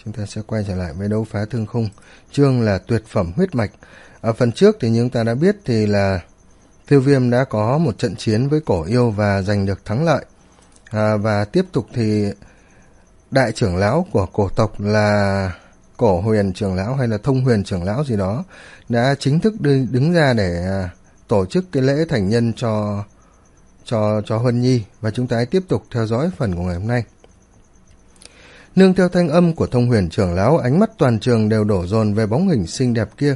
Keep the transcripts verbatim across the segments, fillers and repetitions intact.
chúng ta sẽ quay trở lại với đấu phá thương khung, chương là tuyệt phẩm huyết mạch. Ở phần trước thì chúng ta đã biết thì là Tiêu Viêm đã có một trận chiến với Cổ Yêu và giành được thắng lợi. À, và tiếp tục thì đại trưởng lão của cổ tộc là Cổ Huyền trưởng lão hay là Thông Huyền trưởng lão gì đó đã chính thức đứng, đứng ra để à, tổ chức cái lễ thành nhân cho cho cho Huân Nhi, và chúng ta hãy tiếp tục theo dõi phần của ngày hôm nay. Nương theo thanh âm của Thông Huyền trưởng lão, ánh mắt toàn trường đều đổ dồn về bóng hình xinh đẹp kia.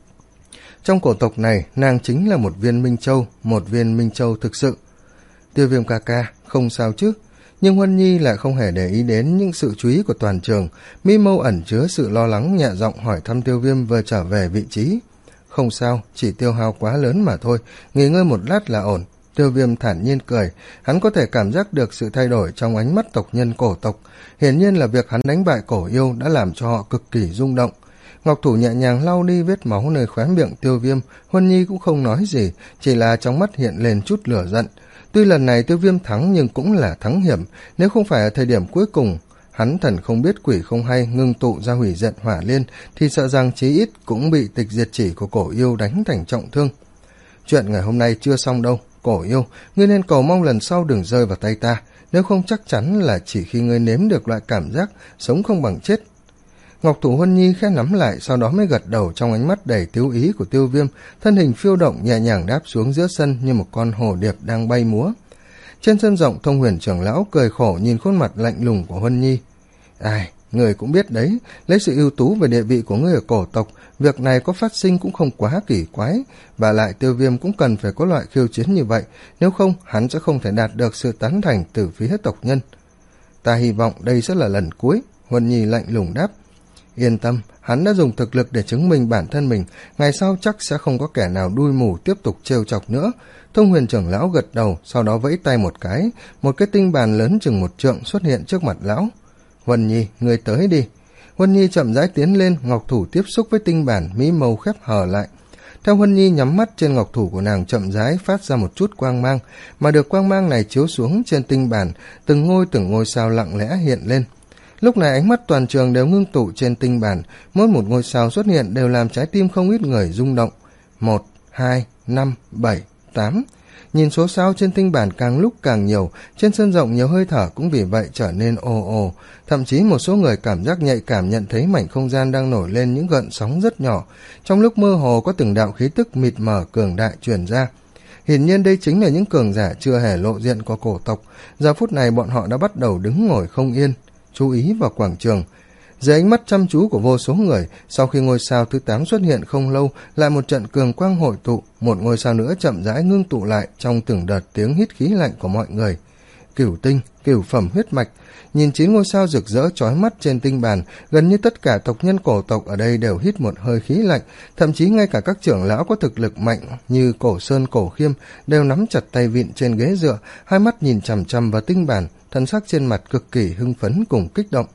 Trong cổ tộc này, nàng chính là một viên Minh Châu, một viên Minh Châu thực sự. Tiêu Viêm ca ca, không sao chứ? Nhưng Huân Nhi lại không hề để ý đến những sự chú ý của toàn trường, mi mâu ẩn chứa sự lo lắng, nhẹ giọng hỏi thăm Tiêu Viêm vừa trở về vị trí. Không sao, chỉ tiêu hao quá lớn mà thôi, nghỉ ngơi một lát là ổn. Tiêu Viêm thản nhiên cười, hắn có thể cảm giác được sự thay đổi trong ánh mắt tộc nhân cổ tộc. Hiển nhiên là việc hắn đánh bại Cổ Yêu đã làm cho họ cực kỳ rung động. Ngọc thủ nhẹ nhàng lau đi vết máu nơi khóe miệng Tiêu Viêm, Huân Nhi cũng không nói gì, chỉ là trong mắt hiện lên chút lửa giận. Tuy lần này Tiêu Viêm thắng nhưng cũng là thắng hiểm, nếu không phải ở thời điểm cuối cùng hắn thần không biết quỷ không hay ngưng tụ ra hủy diệt hỏa liên thì sợ rằng chí ít cũng bị tịch diệt chỉ của Cổ Yêu đánh thành trọng thương. Chuyện ngày hôm nay chưa xong đâu, Cổ Yêu, ngươi nên cầu mong lần sau đừng rơi vào tay ta, nếu không chắc chắn là chỉ khi ngươi nếm được loại cảm giác sống không bằng chết. Ngọc thủ Huân Nhi khẽ nắm lại, sau đó mới gật đầu trong ánh mắt đầy tiếu ý của Tiêu Viêm, thân hình phiêu động nhẹ nhàng đáp xuống giữa sân như một con hồ điệp đang bay múa. Trên sân rộng, Thông Huyền trưởng lão cười khổ nhìn khuôn mặt lạnh lùng của Huân Nhi. Ai, người cũng biết đấy, lấy sự ưu tú về địa vị của ngươi ở cổ tộc, việc này có phát sinh cũng không quá kỳ quái, và lại Tiêu Viêm cũng cần phải có loại khiêu chiến như vậy, nếu không hắn sẽ không thể đạt được sự tán thành từ phía tộc nhân. Ta hy vọng đây sẽ là lần cuối, Huân Nhi lạnh lùng đáp. Yên tâm, hắn đã dùng thực lực để chứng minh bản thân mình, ngày sau chắc sẽ không có kẻ nào đuôi mù tiếp tục trêu chọc nữa. Thông Huyền trưởng lão gật đầu, sau đó vẫy tay một cái, một cái tinh bàn lớn chừng một trượng xuất hiện trước mặt lão. Huân Nhi, người tới đi. Huân Nhi chậm rãi tiến lên, ngọc thủ tiếp xúc với tinh bản, mí mâu khép hờ lại. Theo Huân Nhi nhắm mắt, trên ngọc thủ của nàng chậm rãi phát ra một chút quang mang, mà được quang mang này chiếu xuống trên tinh bản, từng ngôi từng ngôi sao lặng lẽ hiện lên. Lúc này ánh mắt toàn trường đều ngưng tụ trên tinh bản, mỗi một ngôi sao xuất hiện đều làm trái tim không ít người rung động. Một, hai, năm, bảy, tám. Nhìn số sao trên tinh bản càng lúc càng nhiều, trên sân rộng nhiều hơi thở cũng vì vậy trở nên ồ ồ. Thậm chí một số người cảm giác nhạy cảm nhận thấy mảnh không gian đang nổi lên những gợn sóng rất nhỏ. Trong lúc mơ hồ có từng đạo khí tức mịt mờ cường đại truyền ra. Hiển nhiên đây chính là những cường giả chưa hề lộ diện của cổ tộc. Giờ phút này bọn họ đã bắt đầu đứng ngồi không yên, chú ý vào quảng trường. Dưới ánh mắt chăm chú của vô số người, sau khi ngôi sao thứ tám xuất hiện không lâu, lại một trận cường quang hội tụ, một ngôi sao nữa chậm rãi ngưng tụ lại trong từng đợt tiếng hít khí lạnh của mọi người. Cửu tinh, cửu phẩm huyết mạch. Nhìn chín ngôi sao rực rỡ chói mắt trên tinh bàn, gần như tất cả tộc nhân cổ tộc ở đây đều hít một hơi khí lạnh, thậm chí ngay cả các trưởng lão có thực lực mạnh như Cổ Sơn, Cổ Khiêm đều nắm chặt tay vịn trên ghế dựa, hai mắt nhìn chằm chằm vào tinh bàn, thân sắc trên mặt cực kỳ hưng phấn cùng kích động.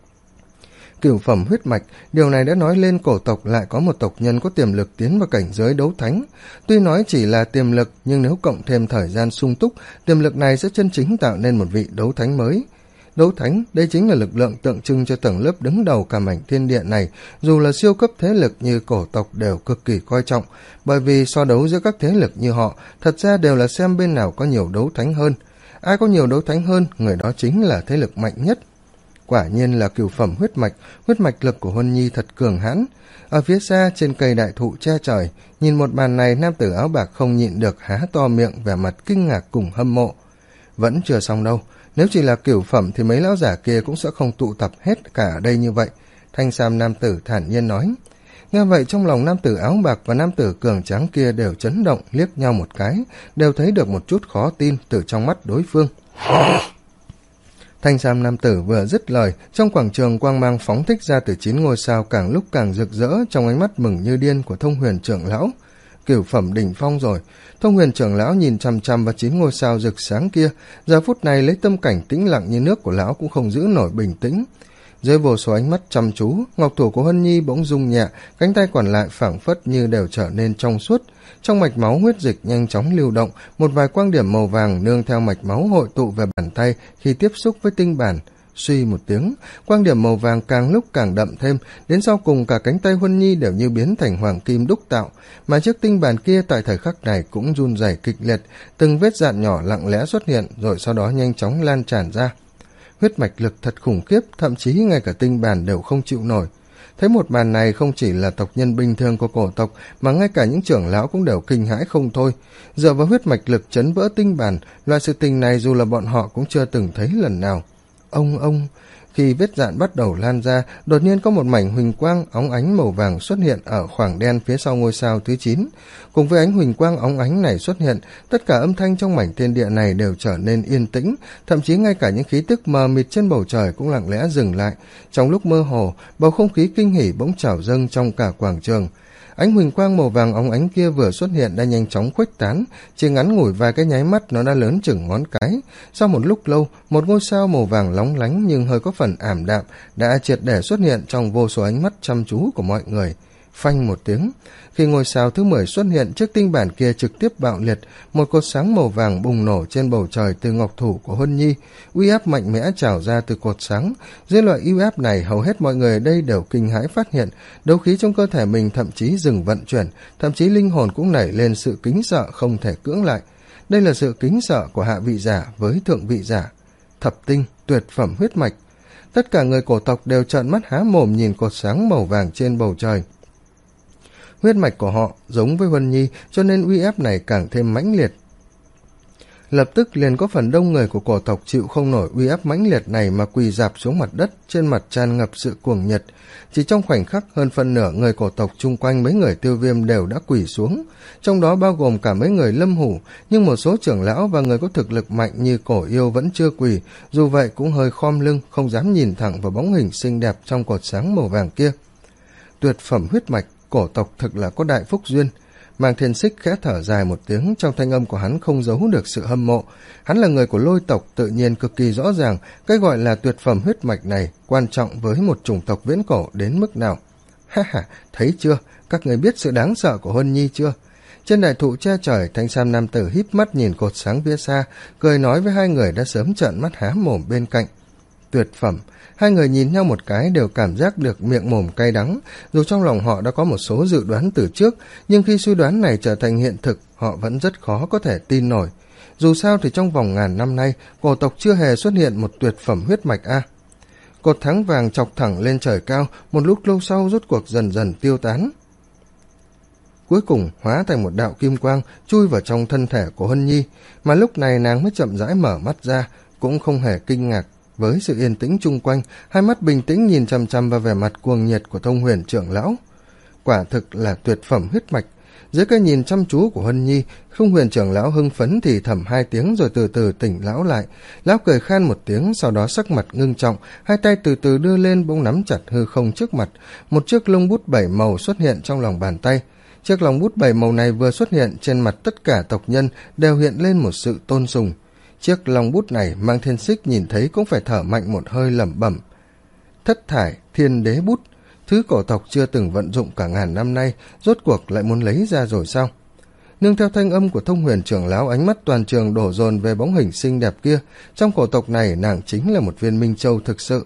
Cửu phẩm huyết mạch, điều này đã nói lên cổ tộc lại có một tộc nhân có tiềm lực tiến vào cảnh giới đấu thánh. Tuy nói chỉ là tiềm lực, nhưng nếu cộng thêm thời gian sung túc, tiềm lực này sẽ chân chính tạo nên một vị đấu thánh mới. Đấu thánh, đây chính là lực lượng tượng trưng cho tầng lớp đứng đầu cả mảnh thiên địa này, dù là siêu cấp thế lực như cổ tộc đều cực kỳ coi trọng, bởi vì so đấu giữa các thế lực như họ, thật ra đều là xem bên nào có nhiều đấu thánh hơn. Ai có nhiều đấu thánh hơn, người đó chính là thế lực mạnh nhất. Quả nhiên là cửu phẩm huyết mạch, huyết mạch lực của Huân Nhi thật cường hãn. Ở phía xa trên cây đại thụ che trời, nhìn một màn này, nam tử áo bạc không nhịn được há to miệng vẻ mặt kinh ngạc cùng hâm mộ. Vẫn chưa xong đâu, nếu chỉ là cửu phẩm thì mấy lão giả kia cũng sẽ không tụ tập hết cả ở đây như vậy. Thanh sam nam tử thản nhiên nói. Nghe vậy trong lòng nam tử áo bạc và nam tử cường tráng kia đều chấn động, liếc nhau một cái, đều thấy được một chút khó tin từ trong mắt đối phương. Thanh sam nam tử vừa dứt lời, trong quảng trường quang mang phóng thích ra từ chín ngôi sao càng lúc càng rực rỡ trong ánh mắt mừng như điên của Thông Huyền trưởng lão. Cửu phẩm đỉnh phong rồi. Thông Huyền trưởng lão nhìn chằm chằm vào chín ngôi sao rực sáng kia, giờ phút này lấy tâm cảnh tĩnh lặng như nước của lão cũng không giữ nổi bình tĩnh. Dưới vô số ánh mắt chăm chú, ngọc thủ của Huân Nhi bỗng rung nhẹ, cánh tay còn lại phảng phất như đều trở nên trong suốt. Trong mạch máu huyết dịch nhanh chóng lưu động, một vài quang điểm màu vàng nương theo mạch máu hội tụ về bàn tay khi tiếp xúc với tinh bản, Suy một tiếng, quang điểm màu vàng càng lúc càng đậm thêm, đến sau cùng cả cánh tay Huân Nhi đều như biến thành hoàng kim đúc tạo, mà chiếc tinh bàn kia tại thời khắc này cũng run rẩy kịch liệt, từng vết dạn nhỏ lặng lẽ xuất hiện, rồi sau đó nhanh chóng lan tràn ra. Huyết mạch lực thật khủng khiếp, thậm chí ngay cả tinh bàn đều không chịu nổi. Thấy một màn này, không chỉ là tộc nhân bình thường của cổ tộc, mà ngay cả những trưởng lão cũng đều kinh hãi không thôi. Dựa vào huyết mạch lực chấn vỡ tinh bàn, loại sự tình này dù là bọn họ cũng chưa từng thấy lần nào. Ông ông, khi vết dạn bắt đầu lan ra, đột nhiên có một mảnh huỳnh quang óng ánh màu vàng xuất hiện ở khoảng đen phía sau ngôi sao thứ chín. Cùng với ánh huỳnh quang óng ánh này xuất hiện, tất cả âm thanh trong mảnh thiên địa này đều trở nên yên tĩnh, thậm chí ngay cả những khí tức mờ mịt trên bầu trời cũng lặng lẽ dừng lại. Trong lúc mơ hồ, bầu không khí kinh hỉ bỗng trào dâng trong cả quảng trường. Ánh huỳnh quang màu vàng óng ánh kia vừa xuất hiện đã nhanh chóng khuếch tán, chỉ ngắn ngủi vài cái nháy mắt nó đã lớn chừng ngón cái. Sau một lúc lâu, một ngôi sao màu vàng lóng lánh nhưng hơi có phần ảm đạm đã triệt để xuất hiện trong vô số ánh mắt chăm chú của mọi người. Phanh một tiếng, khi ngôi sao thứ mười xuất hiện, chiếc tinh bản kia trực tiếp bạo liệt, một cột sáng màu vàng bùng nổ trên bầu trời từ ngọc thủ của Huân Nhi, uy áp mạnh mẽ trào ra từ cột sáng. Dưới loại uy áp này, hầu hết mọi người ở đây đều kinh hãi phát hiện, đấu khí trong cơ thể mình thậm chí dừng vận chuyển, thậm chí linh hồn cũng nảy lên sự kính sợ không thể cưỡng lại. Đây là sự kính sợ của hạ vị giả với thượng vị giả. Thập tinh, tuyệt phẩm huyết mạch. Tất cả người cổ tộc đều trợn mắt há mồm nhìn cột sáng màu vàng trên bầu trời. Huyết mạch của họ giống với Huân Nhi, cho nên uy áp này càng thêm mãnh liệt. Lập tức liền có phần đông người của cổ tộc chịu không nổi uy áp mãnh liệt này mà quỳ rạp xuống mặt đất, trên mặt tràn ngập sự cuồng nhiệt. Chỉ trong khoảnh khắc, hơn phân nửa người cổ tộc chung quanh mấy người Tiêu Viêm đều đã quỳ xuống, trong đó bao gồm cả mấy người Lâm Hủ, nhưng một số trưởng lão và người có thực lực mạnh như Cổ Yêu vẫn chưa quỳ, dù vậy cũng hơi khom lưng, không dám nhìn thẳng vào bóng hình xinh đẹp trong cột sáng màu vàng kia. Tuyệt phẩm huyết mạch, cổ tộc thực là có đại phúc duyên. Mang Thiên Xích khẽ thở dài một tiếng, trong thanh âm của hắn không giấu được sự hâm mộ. Hắn là người của Lôi tộc, tự nhiên cực kỳ rõ ràng cái gọi là tuyệt phẩm huyết mạch này quan trọng với một chủng tộc viễn cổ đến mức nào. Ha ha, thấy chưa, các người biết sự đáng sợ của Huân Nhi chưa? Trên đại thụ che trời, thanh sam nam tử híp mắt nhìn cột sáng phía xa, cười nói với hai người đã sớm trợn mắt há mồm bên cạnh. Tuyệt phẩm. Hai người nhìn nhau một cái đều cảm giác được miệng mồm cay đắng, dù trong lòng họ đã có một số dự đoán từ trước, nhưng khi suy đoán này trở thành hiện thực, họ vẫn rất khó có thể tin nổi. Dù sao thì trong vòng ngàn năm nay, cổ tộc chưa hề xuất hiện một tuyệt phẩm huyết mạch a. Cột thắng vàng chọc thẳng lên trời cao, một lúc lâu sau rốt cuộc dần dần tiêu tán. Cuối cùng hóa thành một đạo kim quang chui vào trong thân thể của Huân Nhi, mà lúc này nàng mới chậm rãi mở mắt ra, cũng không hề kinh ngạc với sự yên tĩnh chung quanh, hai mắt bình tĩnh nhìn chằm chằm vào vẻ mặt cuồng nhiệt của Thông Huyền trưởng lão. Quả thực là tuyệt phẩm huyết mạch. Dưới cái nhìn chăm chú của Huân Nhi, Thông Huyền trưởng lão hưng phấn thì thầm hai tiếng rồi từ từ tỉnh lão lại. Lão cười khan một tiếng, sau đó sắc mặt ngưng trọng, hai tay từ từ đưa lên bỗng nắm chặt hư không trước mặt. Một chiếc lông bút bảy màu xuất hiện trong lòng bàn tay. Chiếc lông bút bảy màu này vừa xuất hiện, trên mặt tất cả tộc nhân đều hiện lên một sự tôn sùng. Chiếc long bút này Mang Thiên Xích nhìn thấy cũng phải thở mạnh một hơi lẩm bẩm. Thất thải thiên đế bút, thứ cổ tộc chưa từng vận dụng cả ngàn năm nay, rốt cuộc lại muốn lấy ra rồi sao? Nương theo thanh âm của Thông Huyền trưởng lão, ánh mắt toàn trường đổ dồn về bóng hình xinh đẹp kia. Trong cổ tộc này, nàng chính là một viên minh châu thực sự.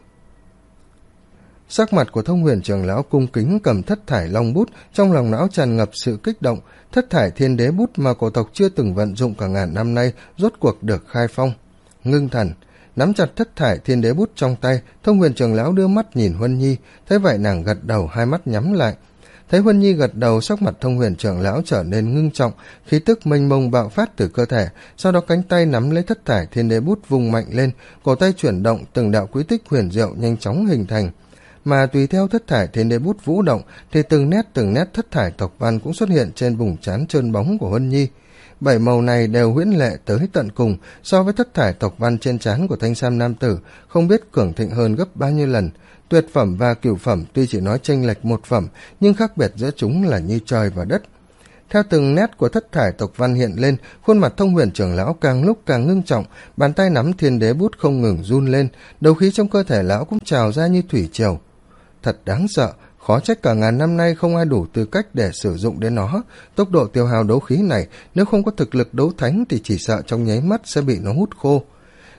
Sắc mặt của Thông Huyền trưởng lão cung kính cầm thất thải long bút, trong lòng não tràn ngập sự kích động. Thất thải thiên đế bút mà cổ tộc chưa từng vận dụng cả ngàn năm nay rốt cuộc được khai phong. Ngưng thần nắm chặt thất thải thiên đế bút trong tay, Thông Huyền trưởng lão đưa mắt nhìn Huân Nhi, thấy vậy nàng gật đầu, hai mắt nhắm lại. Thấy Huân Nhi gật đầu, sắc mặt Thông Huyền trưởng lão trở nên ngưng trọng, khí tức mênh mông bạo phát từ cơ thể, sau đó cánh tay nắm lấy thất thải thiên đế bút vung mạnh lên, cổ tay chuyển động, từng đạo quy tích huyền diệu nhanh chóng hình thành. Mà tùy theo thất thải thiên đế bút vũ động thì từng nét từng nét thất thải tộc văn cũng xuất hiện trên vùng trán trơn bóng của Huân Nhi. Bảy màu này đều huyễn lệ tới tận cùng, so với thất thải tộc văn trên trán của thanh sam nam tử không biết cường thịnh hơn gấp bao nhiêu lần. Tuyệt phẩm và cửu phẩm tuy chỉ nói chênh lệch một phẩm, nhưng khác biệt giữa chúng là như trời và đất. Theo từng nét của thất thải tộc văn hiện lên, khuôn mặt Thông Huyền trưởng lão càng lúc càng ngưng trọng, bàn tay nắm thiên đế bút không ngừng run lên, đấu khí trong cơ thể lão cũng trào ra như thủy triều. Thật đáng sợ, khó trách cả ngàn năm nay không ai đủ tư cách để sử dụng đến nó. Tốc độ tiêu hao đấu khí này, nếu không có thực lực đấu thánh thì chỉ sợ trong nháy mắt sẽ bị nó hút khô.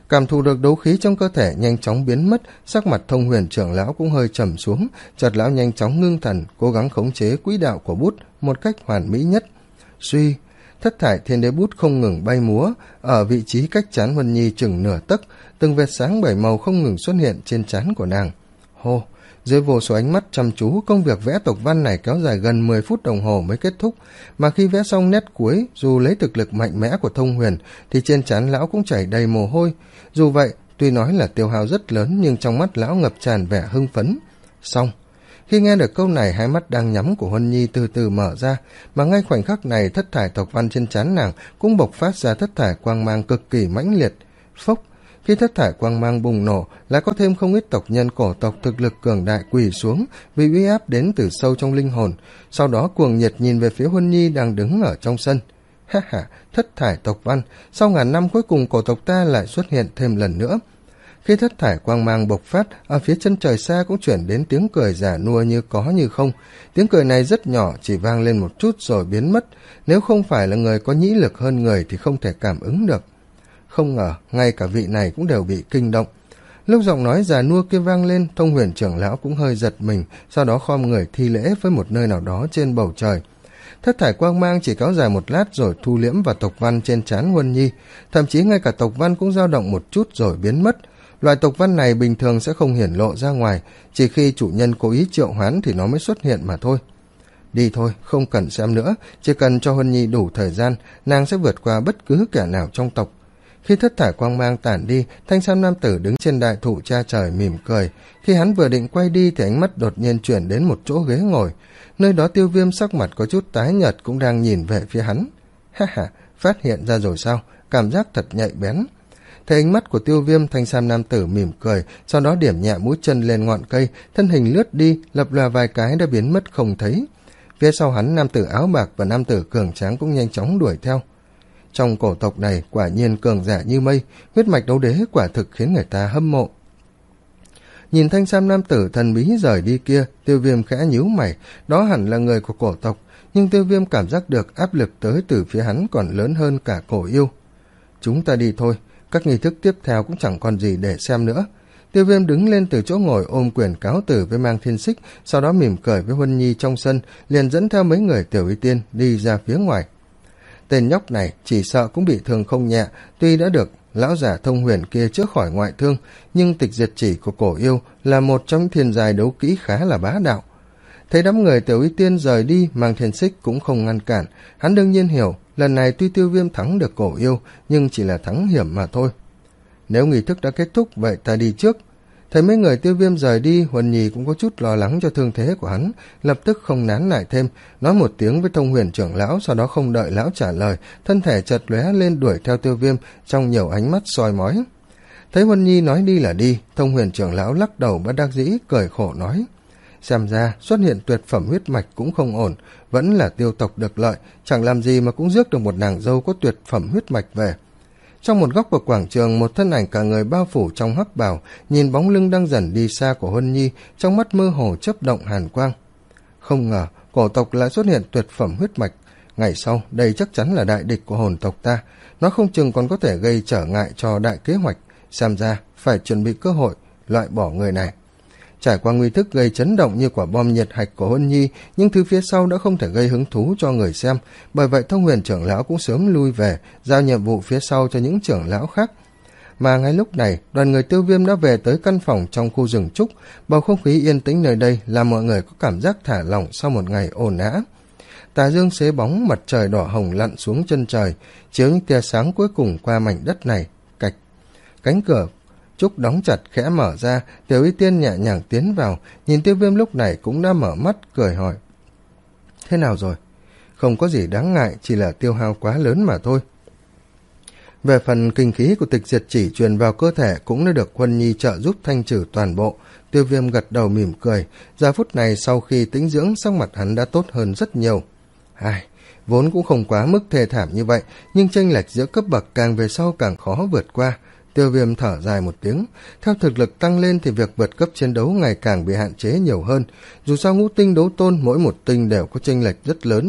Cảm thụ được đấu khí trong cơ thể nhanh chóng biến mất, sắc mặt Thông Huyền trưởng lão cũng hơi trầm xuống, chợt lão nhanh chóng ngưng thần, cố gắng khống chế quỹ đạo của bút một cách hoàn mỹ nhất. Suy, thất thải thiên đế bút không ngừng bay múa, ở vị trí cách trán Huân Nhi chừng nửa tấc, từng vệt sáng bảy màu không ngừng xuất hiện trên trán của nàng. Hô, dưới vô số ánh mắt chăm chú, công việc vẽ tộc văn này kéo dài gần mười phút đồng hồ mới kết thúc, mà khi vẽ xong nét cuối, dù lấy thực lực mạnh mẽ của Thông Huyền, thì trên trán lão cũng chảy đầy mồ hôi. Dù vậy, tuy nói là tiêu hao rất lớn, nhưng trong mắt lão ngập tràn vẻ hưng phấn. Xong. Khi nghe được câu này, hai mắt đang nhắm của Huân Nhi từ từ mở ra, mà ngay khoảnh khắc này thất thải tộc văn trên trán nàng cũng bộc phát ra thất thải quang mang cực kỳ mãnh liệt. Phốc, khi thất thải quang mang bùng nổ, lại có thêm không ít tộc nhân cổ tộc thực lực cường đại quỳ xuống vì uy áp đến từ sâu trong linh hồn, sau đó cuồng nhiệt nhìn về phía Huân Nhi đang đứng ở trong sân. Ha ha, thất thải tộc văn, sau ngàn năm cuối cùng cổ tộc ta lại xuất hiện thêm lần nữa. Khi thất thải quang mang bộc phát, ở phía chân trời xa cũng chuyển đến tiếng cười giả nua như có như không. Tiếng cười này rất nhỏ, chỉ vang lên một chút rồi biến mất. Nếu không phải là người có nhĩ lực hơn người thì không thể cảm ứng được. Không ngờ, ngay cả vị này cũng đều bị kinh động. Lúc giọng nói giả nua kia vang lên, Thông Huyền trưởng lão cũng hơi giật mình, sau đó khom người thi lễ với một nơi nào đó trên bầu trời. Thất thải quang mang chỉ kéo dài một lát rồi thu liễm vào tộc văn trên trán Huân Nhi, thậm chí ngay cả tộc văn cũng dao động một chút rồi biến mất. Loại tộc văn này bình thường sẽ không hiển lộ ra ngoài, chỉ khi chủ nhân cố ý triệu hoán thì nó mới xuất hiện mà thôi. Đi thôi, không cần xem nữa, chỉ cần cho Huân Nhi đủ thời gian, nàng sẽ vượt qua bất cứ kẻ nào trong tộc. Khi thất thải quang mang tản đi, thanh sam nam tử đứng trên đại thụ cha trời mỉm cười. Khi hắn vừa định quay đi thì ánh mắt đột nhiên chuyển đến một chỗ ghế ngồi. Nơi đó Tiêu Viêm sắc mặt có chút tái nhợt cũng đang nhìn về phía hắn. Ha ha, phát hiện ra rồi sao? Cảm giác thật nhạy bén. Thấy ánh mắt của Tiêu Viêm, thanh sam nam tử mỉm cười, sau đó điểm nhẹ mũi chân lên ngọn cây, thân hình lướt đi, lập lòe vài cái đã biến mất không thấy. Phía sau hắn, nam tử áo bạc và nam tử cường tráng cũng nhanh chóng đuổi theo. Trong cổ tộc này quả nhiên cường giả như mây, huyết mạch đấu đế quả thực khiến người ta hâm mộ. Nhìn thanh sam nam tử thần bí rời đi kia, Tiêu Viêm khẽ nhíu mày, đó hẳn là người của cổ tộc, nhưng Tiêu Viêm cảm giác được áp lực tới từ phía hắn còn lớn hơn cả cổ yêu. Chúng ta đi thôi, các nghi thức tiếp theo cũng chẳng còn gì để xem nữa. Tiêu Viêm đứng lên từ chỗ ngồi ôm quyền cáo từ với Mang Thiên Xích, sau đó mỉm cười với Huân Nhi trong sân, liền dẫn theo mấy người Tiểu Y Tiên đi ra phía ngoài. Tên nhóc này chỉ sợ cũng bị thương không nhẹ, tuy đã được lão giả Thông Huyền kia chữa khỏi ngoại thương, nhưng tịch diệt chỉ của cổ yêu là một trong những thiên giai đấu kỹ khá là bá đạo. Thấy đám người Tiểu Y Tiên rời đi, Mang Thiên Xích cũng không ngăn cản, hắn đương nhiên hiểu, lần này tuy Tiêu Viêm thắng được cổ yêu, nhưng chỉ là thắng hiểm mà thôi. Nếu nghi thức đã kết thúc, vậy ta đi trước. Thấy mấy người Tiêu Viêm rời đi, Huân Nhi cũng có chút lo lắng cho thương thế của hắn, lập tức không nán lại thêm, nói một tiếng với Thông Huyền trưởng lão, sau đó không đợi lão trả lời, thân thể chợt lóe lên đuổi theo Tiêu Viêm trong nhiều ánh mắt soi mói. Thấy Huân Nhi nói đi là đi, Thông Huyền trưởng lão lắc đầu bất đắc dĩ, cười khổ nói: xem ra xuất hiện tuyệt phẩm huyết mạch cũng không ổn, vẫn là Tiêu tộc được lợi, chẳng làm gì mà cũng rước được một nàng dâu có tuyệt phẩm huyết mạch về. Trong một góc của quảng trường, một thân ảnh cả người bao phủ trong hắc bào, nhìn bóng lưng đang dần đi xa của Huân Nhi, trong mắt mơ hồ chớp động hàn quang. Không ngờ, cổ tộc lại xuất hiện tuyệt phẩm huyết mạch. Ngày sau, đây chắc chắn là đại địch của hồn tộc ta. Nó không chừng còn có thể gây trở ngại cho đại kế hoạch. Xem ra, phải chuẩn bị cơ hội, loại bỏ người này. Trải qua nguy thức gây chấn động như quả bom nhiệt hạch của Huân Nhi, nhưng thứ phía sau đã không thể gây hứng thú cho người xem, bởi vậy Thông Huyền trưởng lão cũng sớm lui về, giao nhiệm vụ phía sau cho những trưởng lão khác. Mà ngay lúc này, đoàn người Tiêu Viêm đã về tới căn phòng trong khu rừng trúc, bầu không khí yên tĩnh nơi đây làm mọi người có cảm giác thả lỏng sau một ngày ồn ào. Tà dương xế bóng, mặt trời đỏ hồng lặn xuống chân trời, chiếu những tia sáng cuối cùng qua mảnh đất này. Cạch, cánh cửa trúc đóng chặt khẽ mở ra, Tiểu Y Tiên nhẹ nhàng tiến vào, nhìn Tiêu Viêm lúc này cũng đã mở mắt, cười hỏi: thế nào rồi? Không có gì đáng ngại, chỉ là tiêu hao quá lớn mà thôi. Về phần kinh khí của tịch diệt chỉ truyền vào cơ thể cũng đã được Huân Nhi trợ giúp thanh trừ toàn bộ. Tiêu Viêm gật đầu mỉm cười, giờ phút này sau khi tĩnh dưỡng, sắc mặt hắn đã tốt hơn rất nhiều. Ai, vốn cũng không quá mức thê thảm như vậy, nhưng chênh lệch giữa cấp bậc càng về sau càng khó vượt qua. Tiêu Viêm thở dài một tiếng, theo thực lực tăng lên thì việc vượt cấp chiến đấu ngày càng bị hạn chế nhiều hơn. Dù sao ngũ tinh đấu tôn mỗi một tinh đều có chênh lệch rất lớn,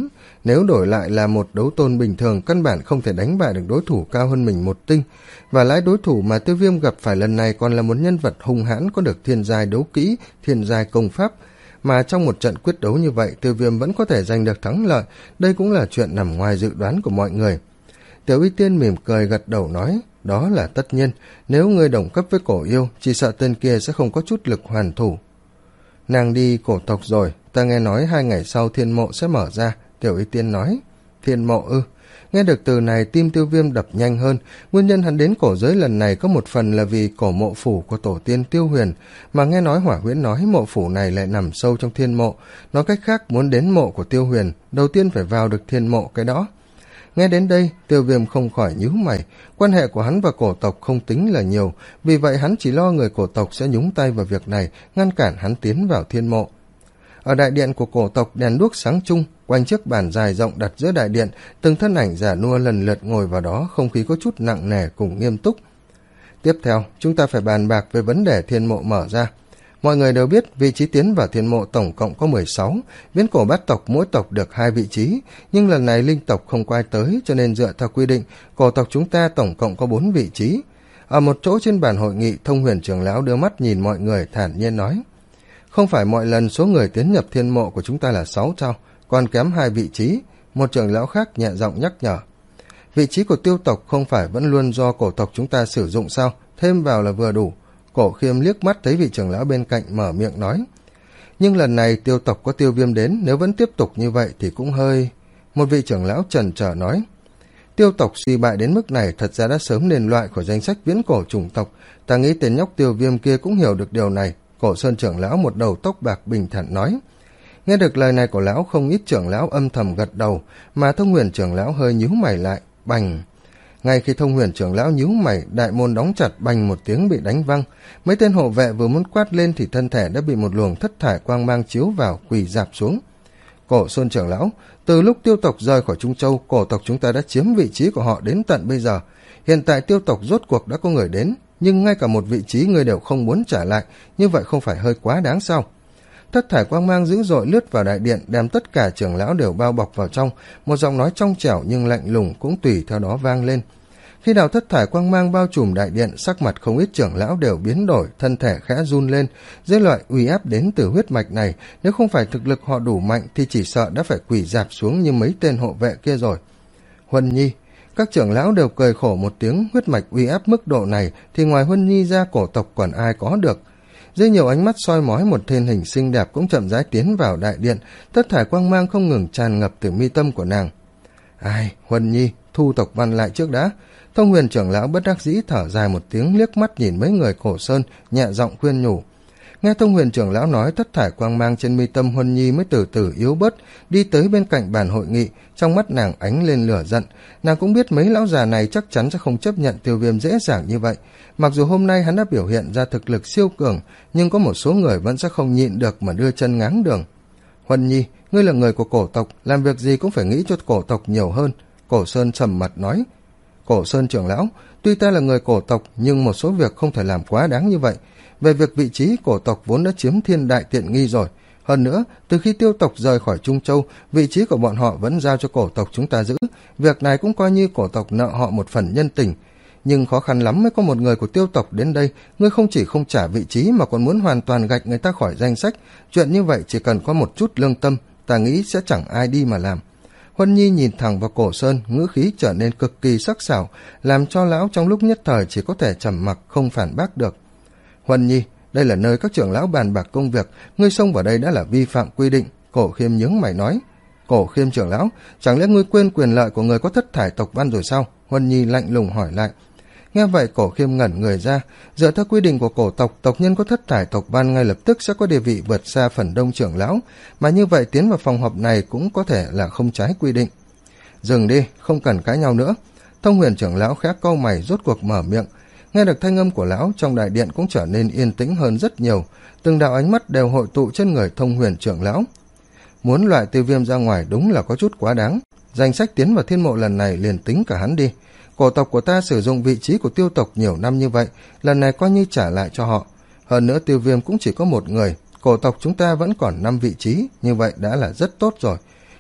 Nếu đổi lại là một đấu tôn bình thường, căn bản không thể đánh bại được đối thủ cao hơn mình một tinh, và lại đối thủ mà Tiêu Viêm gặp phải lần này còn là một nhân vật hung hãn có được thiên giai đấu kỹ, thiên giai công pháp, mà trong một trận quyết đấu như vậy Tiêu Viêm vẫn có thể giành được thắng lợi. Đây cũng là chuyện nằm ngoài dự đoán của mọi người. Tiểu Y Tiên mỉm cười gật đầu nói, đó là tất nhiên, nếu ngươi đồng cấp với cổ yêu, chỉ sợ tên kia sẽ không có chút lực hoàn thủ. Nàng đi cổ tộc rồi, ta nghe nói hai ngày sau thiên mộ sẽ mở ra. Tiểu Y Tiên nói, thiên mộ ư? Nghe được từ này tim Tiêu Viêm đập nhanh hơn. Nguyên nhân hắn đến cổ giới lần này có một phần là vì cổ mộ phủ của tổ tiên Tiêu Huyền, mà nghe nói Hỏa Huyễn nói mộ phủ này lại nằm sâu trong thiên mộ. Nói cách khác, muốn đến mộ của Tiêu Huyền, đầu tiên phải vào được thiên mộ cái đó. Nghe đến đây, Tiêu Viêm không khỏi nhíu mày. Quan hệ của hắn và cổ tộc không tính là nhiều, vì vậy hắn chỉ lo người cổ tộc sẽ nhúng tay vào việc này, ngăn cản hắn tiến vào thiên mộ. Ở đại điện của cổ tộc, đèn đuốc sáng chung, quanh chiếc bàn dài rộng đặt giữa đại điện, từng thân ảnh già nua lần lượt ngồi vào đó, không khí có chút nặng nề cùng nghiêm túc. Tiếp theo, chúng ta phải bàn bạc về vấn đề thiên mộ mở ra. Mọi người đều biết vị trí tiến vào thiên mộ tổng cộng có mười sáu, viễn cổ bát tộc mỗi tộc được hai vị trí, nhưng lần này linh tộc không có ai tới, cho nên dựa theo quy định, cổ tộc chúng ta tổng cộng có bốn vị trí. Ở một chỗ trên bàn hội nghị, Thông Huyền trưởng lão đưa mắt nhìn mọi người thản nhiên nói, không phải mọi lần số người tiến nhập thiên mộ của chúng ta là sáu sao, còn kém hai vị trí. Một trưởng lão khác nhẹ giọng nhắc nhở, vị trí của tiêu tộc không phải vẫn luôn do cổ tộc chúng ta sử dụng sao, thêm vào là vừa đủ. Cổ Khiêm liếc mắt thấy vị trưởng lão bên cạnh mở miệng nói, nhưng lần này tiêu tộc có Tiêu Viêm đến, nếu vẫn tiếp tục như vậy thì cũng hơi... Một vị trưởng lão chần chờ nói, tiêu tộc suy bại đến mức này thật ra đã sớm nên loại khỏi danh sách viễn cổ chủng tộc, ta nghĩ tên nhóc Tiêu Viêm kia cũng hiểu được điều này. Cổ Sơn trưởng lão một đầu tóc bạc bình thản nói. Nghe được lời này của lão, không ít trưởng lão âm thầm gật đầu, mà Thông Huyền trưởng lão hơi nhíu mày lại. Bành! Ngay khi Thông Huyền trưởng lão nhíu mày, đại môn đóng chặt, bành một tiếng bị đánh văng. Mấy tên hộ vệ vừa muốn quát lên thì thân thể đã bị một luồng thất thải quang mang chiếu vào, quỳ rạp xuống. Cổ Sơn trưởng lão, từ lúc tiêu tộc rời khỏi Trung Châu, cổ tộc chúng ta đã chiếm vị trí của họ đến tận bây giờ. Hiện tại tiêu tộc rốt cuộc đã có người đến, nhưng ngay cả một vị trí người đều không muốn trả lại, như vậy không phải hơi quá đáng sao? Thất thải quang mang dữ dội lướt vào đại điện, đem tất cả trưởng lão đều bao bọc vào trong. Một giọng nói trong trẻo nhưng lạnh lùng cũng tùy theo đó vang lên. Khi nào thất thải quang mang bao trùm đại điện, sắc mặt không ít trưởng lão đều biến đổi, thân thể khẽ run lên. Dưới loại uy áp đến từ huyết mạch này, nếu không phải thực lực họ đủ mạnh thì chỉ sợ đã phải quỳ rạp xuống như mấy tên hộ vệ kia rồi. Huân Nhi, các trưởng lão đều cười khổ một tiếng, huyết mạch uy áp mức độ này thì ngoài Huân Nhi ra cổ tộc còn ai có được. Dưới nhiều ánh mắt soi mói, một thân hình xinh đẹp cũng chậm rãi tiến vào đại điện, tất thải quang mang không ngừng tràn ngập từ mi tâm của nàng. Ai, Huân Nhi, thu tộc văn lại trước đã. Thông Huyền trưởng lão bất đắc dĩ thở dài một tiếng, liếc mắt nhìn mấy người Cổ Sơn, nhẹ giọng khuyên nhủ. Nghe Thông Huyền trưởng lão nói, thất thải quang mang trên mi tâm Huân Nhi mới từ từ yếu bớt, đi tới bên cạnh bàn hội nghị, trong mắt nàng ánh lên lửa giận. Nàng cũng biết mấy lão già này chắc chắn sẽ không chấp nhận Tiêu Viêm dễ dàng như vậy. Mặc dù hôm nay hắn đã biểu hiện ra thực lực siêu cường, nhưng có một số người vẫn sẽ không nhịn được mà đưa chân ngáng đường. Huân Nhi, ngươi là người của cổ tộc, làm việc gì cũng phải nghĩ cho cổ tộc nhiều hơn. Cổ Sơn trầm mặt nói. Cổ Sơn trưởng lão, tuy ta là người cổ tộc, nhưng một số việc không thể làm quá đáng như vậy. Về việc vị trí, cổ tộc vốn đã chiếm thiên đại tiện nghi rồi. Hơn nữa, từ khi tiêu tộc rời khỏi Trung Châu, vị trí của bọn họ vẫn giao cho cổ tộc chúng ta giữ. Việc này cũng coi như cổ tộc nợ họ một phần nhân tình. Nhưng khó khăn lắm mới có một người của tiêu tộc đến đây, ngươi không chỉ không trả vị trí mà còn muốn hoàn toàn gạch người ta khỏi danh sách. Chuyện như vậy chỉ cần có một chút lương tâm, ta nghĩ sẽ chẳng ai đi mà làm. Huân Nhi nhìn thẳng vào Cổ Sơn, ngữ khí trở nên cực kỳ sắc sảo, làm cho lão trong lúc nhất thời chỉ có thể trầm mặc không phản bác được. Huân Nhi, đây là nơi các trưởng lão bàn bạc công việc, ngươi xông vào đây đã là vi phạm quy định. Cổ Khiêm nhướng mày nói. Cổ Khiêm trưởng lão, chẳng lẽ ngươi quên quyền lợi của người có thất thải tộc văn rồi sao? Huân Nhi lạnh lùng hỏi lại. Nghe vậy Cổ Khiêm ngẩn người ra, dựa theo quy định của cổ tộc, tộc nhân có thất thải tộc văn ngay lập tức sẽ có địa vị vượt xa phần đông trưởng lão, mà như vậy tiến vào phòng họp này cũng có thể là không trái quy định. Dừng đi, không cần cãi nhau nữa. Thông Huyền trưởng lão khẽ cau mày, rốt cuộc mở miệng. Nghe được thanh âm của lão, trong đại điện cũng trở nên yên tĩnh hơn rất nhiều, từng đạo ánh mắt đều hội tụ trên người Thông Huyền trưởng lão. Muốn loại Tiêu Viêm ra ngoài đúng là có chút quá đáng, danh sách tiến vào thiên mộ lần này liền tính cả hắn đi. Cổ tộc của ta sử dụng vị trí của tiêu tộc nhiều năm như vậy, lần này coi như trả lại cho họ. Hơn nữa Tiêu Viêm cũng chỉ có một người, cổ tộc chúng ta vẫn còn năm vị trí, như vậy đã là rất tốt rồi.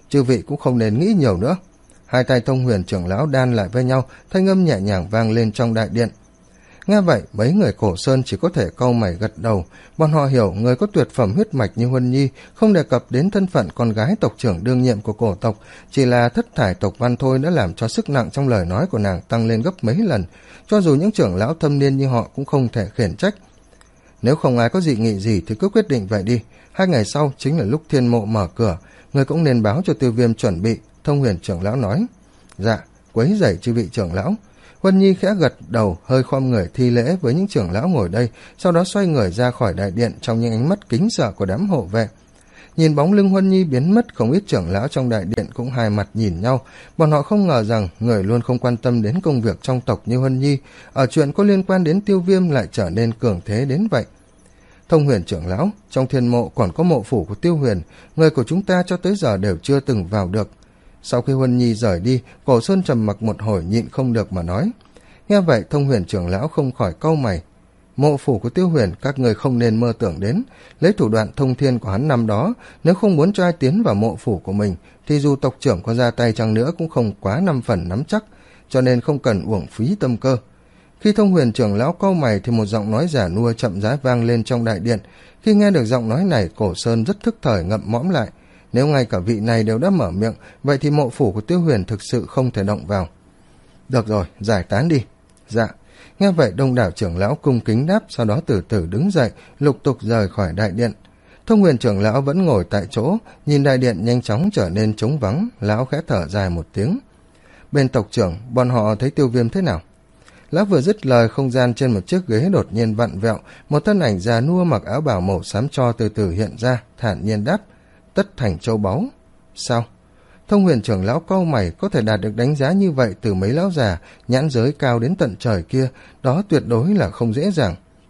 chư vị cũng không nên nghĩ nhiều nữa. Hai tay Thông Huyền trưởng lão đan lại với nhau, thanh âm nhẹ nhàng vang lên trong đại điện. Nghe vậy, mấy người Cổ Sơn chỉ có thể cau mày gật đầu. Bọn họ hiểu người có tuyệt phẩm huyết mạch như Huân Nhi không đề cập đến thân phận con gái tộc trưởng đương nhiệm của cổ tộc, chỉ là thất thải tộc Văn thôi đã làm cho sức nặng trong lời nói của nàng tăng lên gấp mấy lần. Cho dù những trưởng lão thâm niên như họ cũng không thể khiển trách. Nếu không ai có dị nghị gì thì cứ quyết định vậy đi. Hai ngày sau chính là lúc thiên mộ mở cửa, người cũng nên báo cho Tiêu Viêm chuẩn bị. Thông Huyền trưởng lão nói. Dạ, quấy rầy chư vị trưởng lão. Huân Nhi khẽ gật đầu, hơi khom người thi lễ với những trưởng lão ngồi đây, sau đó xoay người ra khỏi đại điện trong những ánh mắt kính sợ của đám hộ vệ. Nhìn bóng lưng Huân Nhi biến mất, không ít trưởng lão trong đại điện cũng hai mặt nhìn nhau. Bọn họ không ngờ rằng người luôn không quan tâm đến công việc trong tộc như Huân Nhi, ở chuyện có liên quan đến Tiêu Viêm lại trở nên cường thế đến vậy. Thông Huyền trưởng lão, trong thiên mộ còn có mộ phủ của Tiêu Huyền, người của chúng ta cho tới giờ đều chưa từng vào được. Sau khi Huân Nhi rời đi, Cổ Sơn trầm mặc một hồi nhịn không được mà nói. Nghe vậy, Thông Huyền trưởng lão không khỏi cau mày. Mộ phủ của Tiêu Huyền các người không nên mơ tưởng đến. Lấy thủ đoạn thông thiên của hắn năm đó, nếu không muốn cho ai tiến vào mộ phủ của mình, thì dù tộc trưởng có ra tay chăng nữa cũng không quá năm phần nắm chắc, cho nên không cần uổng phí tâm cơ. Khi Thông Huyền trưởng lão cau mày thì một giọng nói giả nua chậm rãi vang lên trong đại điện. Khi nghe được giọng nói này, Cổ Sơn rất thức thời ngậm mõm lại. Nếu ngay cả vị này đều đã mở miệng, vậy thì mộ phủ của Tiêu Huyền thực sự không thể động vào. Được rồi, giải tán đi. Dạ. Nghe vậy, đông đảo trưởng lão cung kính đáp, sau đó từ từ đứng dậy, lục tục rời khỏi đại điện. Thông Huyền trưởng lão vẫn ngồi tại chỗ, nhìn đại điện nhanh chóng trở nên trống vắng, lão khẽ thở dài một tiếng. Bên tộc trưởng, bọn họ thấy Tiêu Viêm thế nào? Lão vừa dứt lời, không gian trên một chiếc ghế đột nhiên vặn vẹo, một thân ảnh già nua mặc áo bào màu xám tro từ từ hiện ra, thản nhiên đáp. Tất thành châu báu. Sao? Thông Huyền trưởng lão cau mày, có thể đạt được đánh giá như vậy từ mấy lão già, nhãn giới cao đến tận trời kia, đó tuyệt đối là không dễ dàng.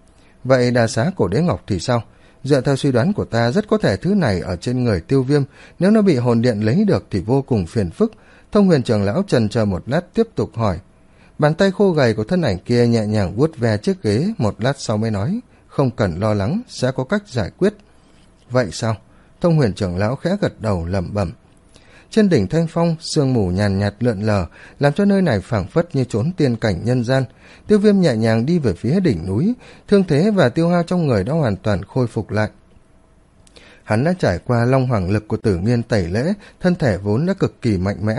Vậy đà xá cổ đế ngọc thì sao? Dựa theo suy đoán của ta, rất có thể thứ này ở trên người Tiêu Viêm, nếu nó bị hồn điện lấy được thì vô cùng phiền phức. Thông Huyền trưởng lão chần chờ một lát tiếp tục hỏi. Bàn tay khô gầy của thân ảnh kia nhẹ nhàng vuốt ve chiếc ghế, một lát sau mới nói, không cần lo lắng, sẽ có cách giải quyết. Vậy sao? Thông Huyền trưởng lão khẽ gật đầu lẩm bẩm. Trên đỉnh Thanh Phong, sương mù nhàn nhạt lượn lờ, làm cho nơi này phảng phất như trốn tiên cảnh nhân gian. Tiêu Viêm nhẹ nhàng đi về phía đỉnh núi, thương thế và tiêu hao trong người đã hoàn toàn khôi phục lại. Hắn đã trải qua long hoàng lực của Tử Nghiên tẩy lễ, thân thể vốn đã cực kỳ mạnh mẽ.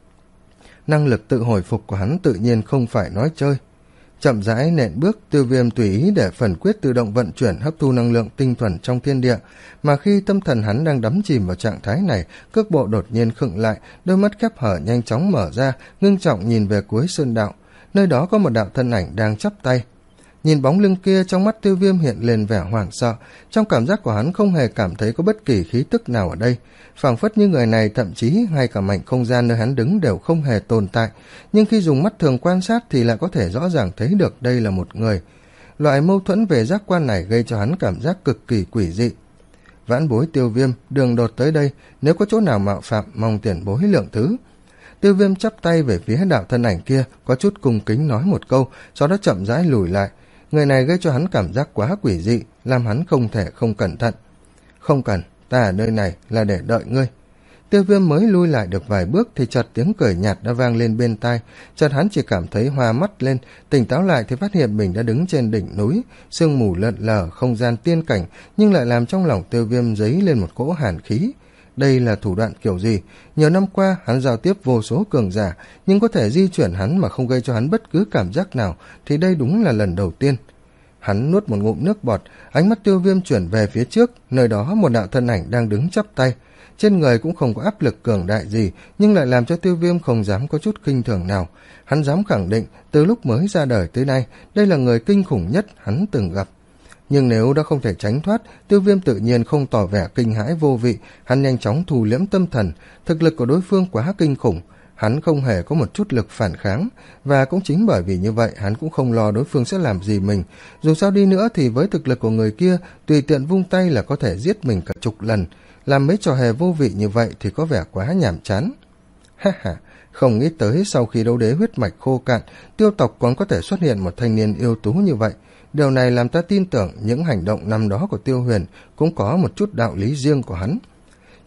Năng lực tự hồi phục của hắn tự nhiên không phải nói chơi. Chậm rãi nện bước, Tiêu Viêm tùy ý để phần quyết tự động vận chuyển hấp thu năng lượng tinh thuần trong thiên địa, mà khi tâm thần hắn đang đắm chìm vào trạng thái này, cước bộ đột nhiên khựng lại, đôi mắt khép hở nhanh chóng mở ra, ngưng trọng nhìn về cuối sơn đạo. Nơi đó có một đạo thân ảnh đang chắp tay. Nhìn bóng lưng kia, trong mắt Tiêu Viêm hiện lên vẻ hoảng sợ, trong cảm giác của hắn không hề cảm thấy có bất kỳ khí tức nào ở đây, phảng phất như người này thậm chí ngay cả mảnh không gian nơi hắn đứng đều không hề tồn tại, nhưng khi dùng mắt thường quan sát thì lại có thể rõ ràng thấy được đây là một người. Loại mâu thuẫn về giác quan này gây cho hắn cảm giác cực kỳ quỷ dị. Vãn bối Tiêu Viêm, đường đột tới đây, nếu có chỗ nào mạo phạm mong tiền bối lượng thứ. Tiêu Viêm chắp tay về phía đạo thân ảnh kia, có chút cung kính nói một câu, sau đó chậm rãi lùi lại. Người này gây cho hắn cảm giác quá quỷ dị, làm hắn không thể không cẩn thận. Không cần, ta ở nơi này là để đợi ngươi. Tiêu Viêm mới lui lại được vài bước thì chợt tiếng cười nhạt đã vang lên bên tai, chợt hắn chỉ cảm thấy hoa mắt lên, tỉnh táo lại thì phát hiện mình đã đứng trên đỉnh núi, sương mù lợn lờ, không gian tiên cảnh, nhưng lại làm trong lòng Tiêu Viêm dấy lên một cỗ hàn khí. Đây là thủ đoạn kiểu gì? Nhiều năm qua hắn giao tiếp vô số cường giả, nhưng có thể di chuyển hắn mà không gây cho hắn bất cứ cảm giác nào thì đây đúng là lần đầu tiên. Hắn nuốt một ngụm nước bọt, ánh mắt Tiêu Viêm chuyển về phía trước, nơi đó một đạo thân ảnh đang đứng chắp tay. Trên người cũng không có áp lực cường đại gì, nhưng lại làm cho Tiêu Viêm không dám có chút khinh thường nào. Hắn dám khẳng định, từ lúc mới ra đời tới nay, đây là người kinh khủng nhất hắn từng gặp. Nhưng nếu đã không thể tránh thoát, Tiêu Viêm tự nhiên không tỏ vẻ kinh hãi vô vị, hắn nhanh chóng thu liễm tâm thần, thực lực của đối phương quá kinh khủng, hắn không hề có một chút lực phản kháng, và cũng chính bởi vì như vậy hắn cũng không lo đối phương sẽ làm gì mình, dù sao đi nữa thì với thực lực của người kia, tùy tiện vung tay là có thể giết mình cả chục lần, làm mấy trò hề vô vị như vậy thì có vẻ quá nhàm chán. Ha ha, không nghĩ tới sau khi đấu đế huyết mạch khô cạn, Tiêu tộc còn có thể xuất hiện một thanh niên ưu tú như vậy. Điều này làm ta tin tưởng những hành động năm đó của Tiêu Huyền cũng có một chút đạo lý riêng của hắn.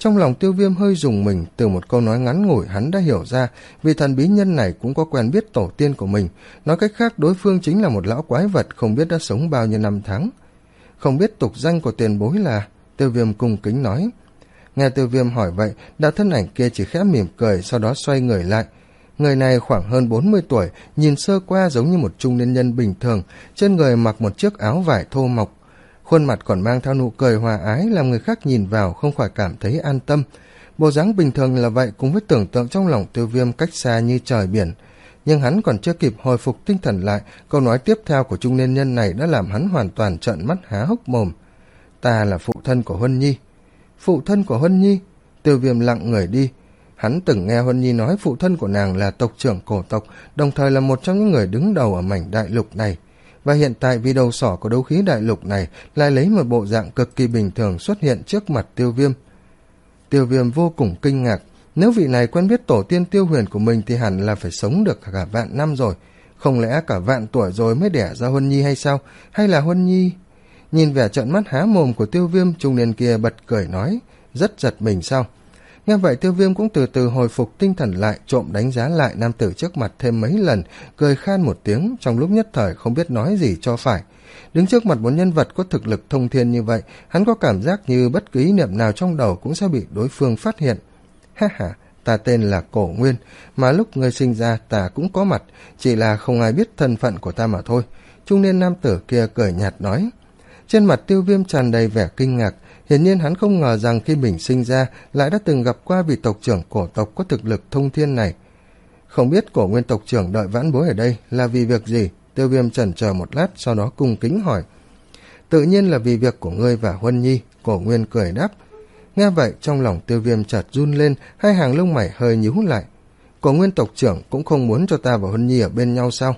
Trong lòng Tiêu Viêm hơi rùng mình, từ một câu nói ngắn ngủi hắn đã hiểu ra vị thần bí nhân này cũng có quen biết tổ tiên của mình, nói cách khác đối phương chính là một lão quái vật không biết đã sống bao nhiêu năm tháng. Không biết tục danh của tiền bối là? Tiêu Viêm cung kính nói. Nghe Tiêu Viêm hỏi vậy, đạo thân ảnh kia chỉ khẽ mỉm cười, sau đó xoay người lại. Người này khoảng hơn bốn mươi tuổi, nhìn sơ qua giống như một trung niên nhân bình thường, trên người mặc một chiếc áo vải thô mộc, khuôn mặt còn mang theo nụ cười hòa ái, làm người khác nhìn vào không khỏi cảm thấy an tâm. Bộ dáng bình thường là vậy, cùng với tưởng tượng trong lòng Tiêu Viêm cách xa như trời biển. Nhưng hắn còn chưa kịp hồi phục tinh thần lại, câu nói tiếp theo của trung niên nhân này đã làm hắn hoàn toàn trợn mắt há hốc mồm. Ta là phụ thân của Huân Nhi. Phụ thân của Huân Nhi? Tiêu Viêm lặng người đi. Hắn từng nghe Huân Nhi nói phụ thân của nàng là tộc trưởng cổ tộc, đồng thời là một trong những người đứng đầu ở mảnh đại lục này. Và hiện tại vì đầu sỏ của đấu khí đại lục này lại lấy một bộ dạng cực kỳ bình thường xuất hiện trước mặt Tiêu Viêm. Tiêu Viêm vô cùng kinh ngạc. Nếu vị này quen biết tổ tiên Tiêu Huyền của mình thì hẳn là phải sống được cả vạn năm rồi. Không lẽ cả vạn tuổi rồi mới đẻ ra Huân Nhi hay sao? Hay là Huân Nhi... Nhìn vẻ trợn mắt há mồm của Tiêu Viêm, trung niên kia bật cười nói, rất giật mình sao? Nghe vậy Tiêu Viêm cũng từ từ hồi phục tinh thần lại, trộm đánh giá lại nam tử trước mặt thêm mấy lần, cười khan một tiếng, trong lúc nhất thời không biết nói gì cho phải. Đứng trước mặt một nhân vật có thực lực thông thiên như vậy, hắn có cảm giác như bất cứ ý niệm nào trong đầu cũng sẽ bị đối phương phát hiện. Ha ha, ta tên là Cổ Nguyên, mà lúc ngươi sinh ra ta cũng có mặt, chỉ là không ai biết thân phận của ta mà thôi. Trung niên nam tử kia cười nhạt nói. Trên mặt Tiêu Viêm tràn đầy vẻ kinh ngạc, hiển nhiên hắn không ngờ rằng khi mình sinh ra lại đã từng gặp qua vị tộc trưởng cổ tộc có thực lực thông thiên này. Không biết Cổ Nguyên tộc trưởng đợi vãn bối ở đây là vì việc gì? Tiêu Viêm chần chờ một lát, sau đó cung kính hỏi. Tự nhiên là vì việc của ngươi và Huân Nhi, Cổ Nguyên cười đáp. Nghe vậy trong lòng Tiêu Viêm chợt run lên, hai hàng lông mày hơi nhíu lại. Cổ Nguyên tộc trưởng cũng không muốn cho ta và Huân Nhi ở bên nhau sao?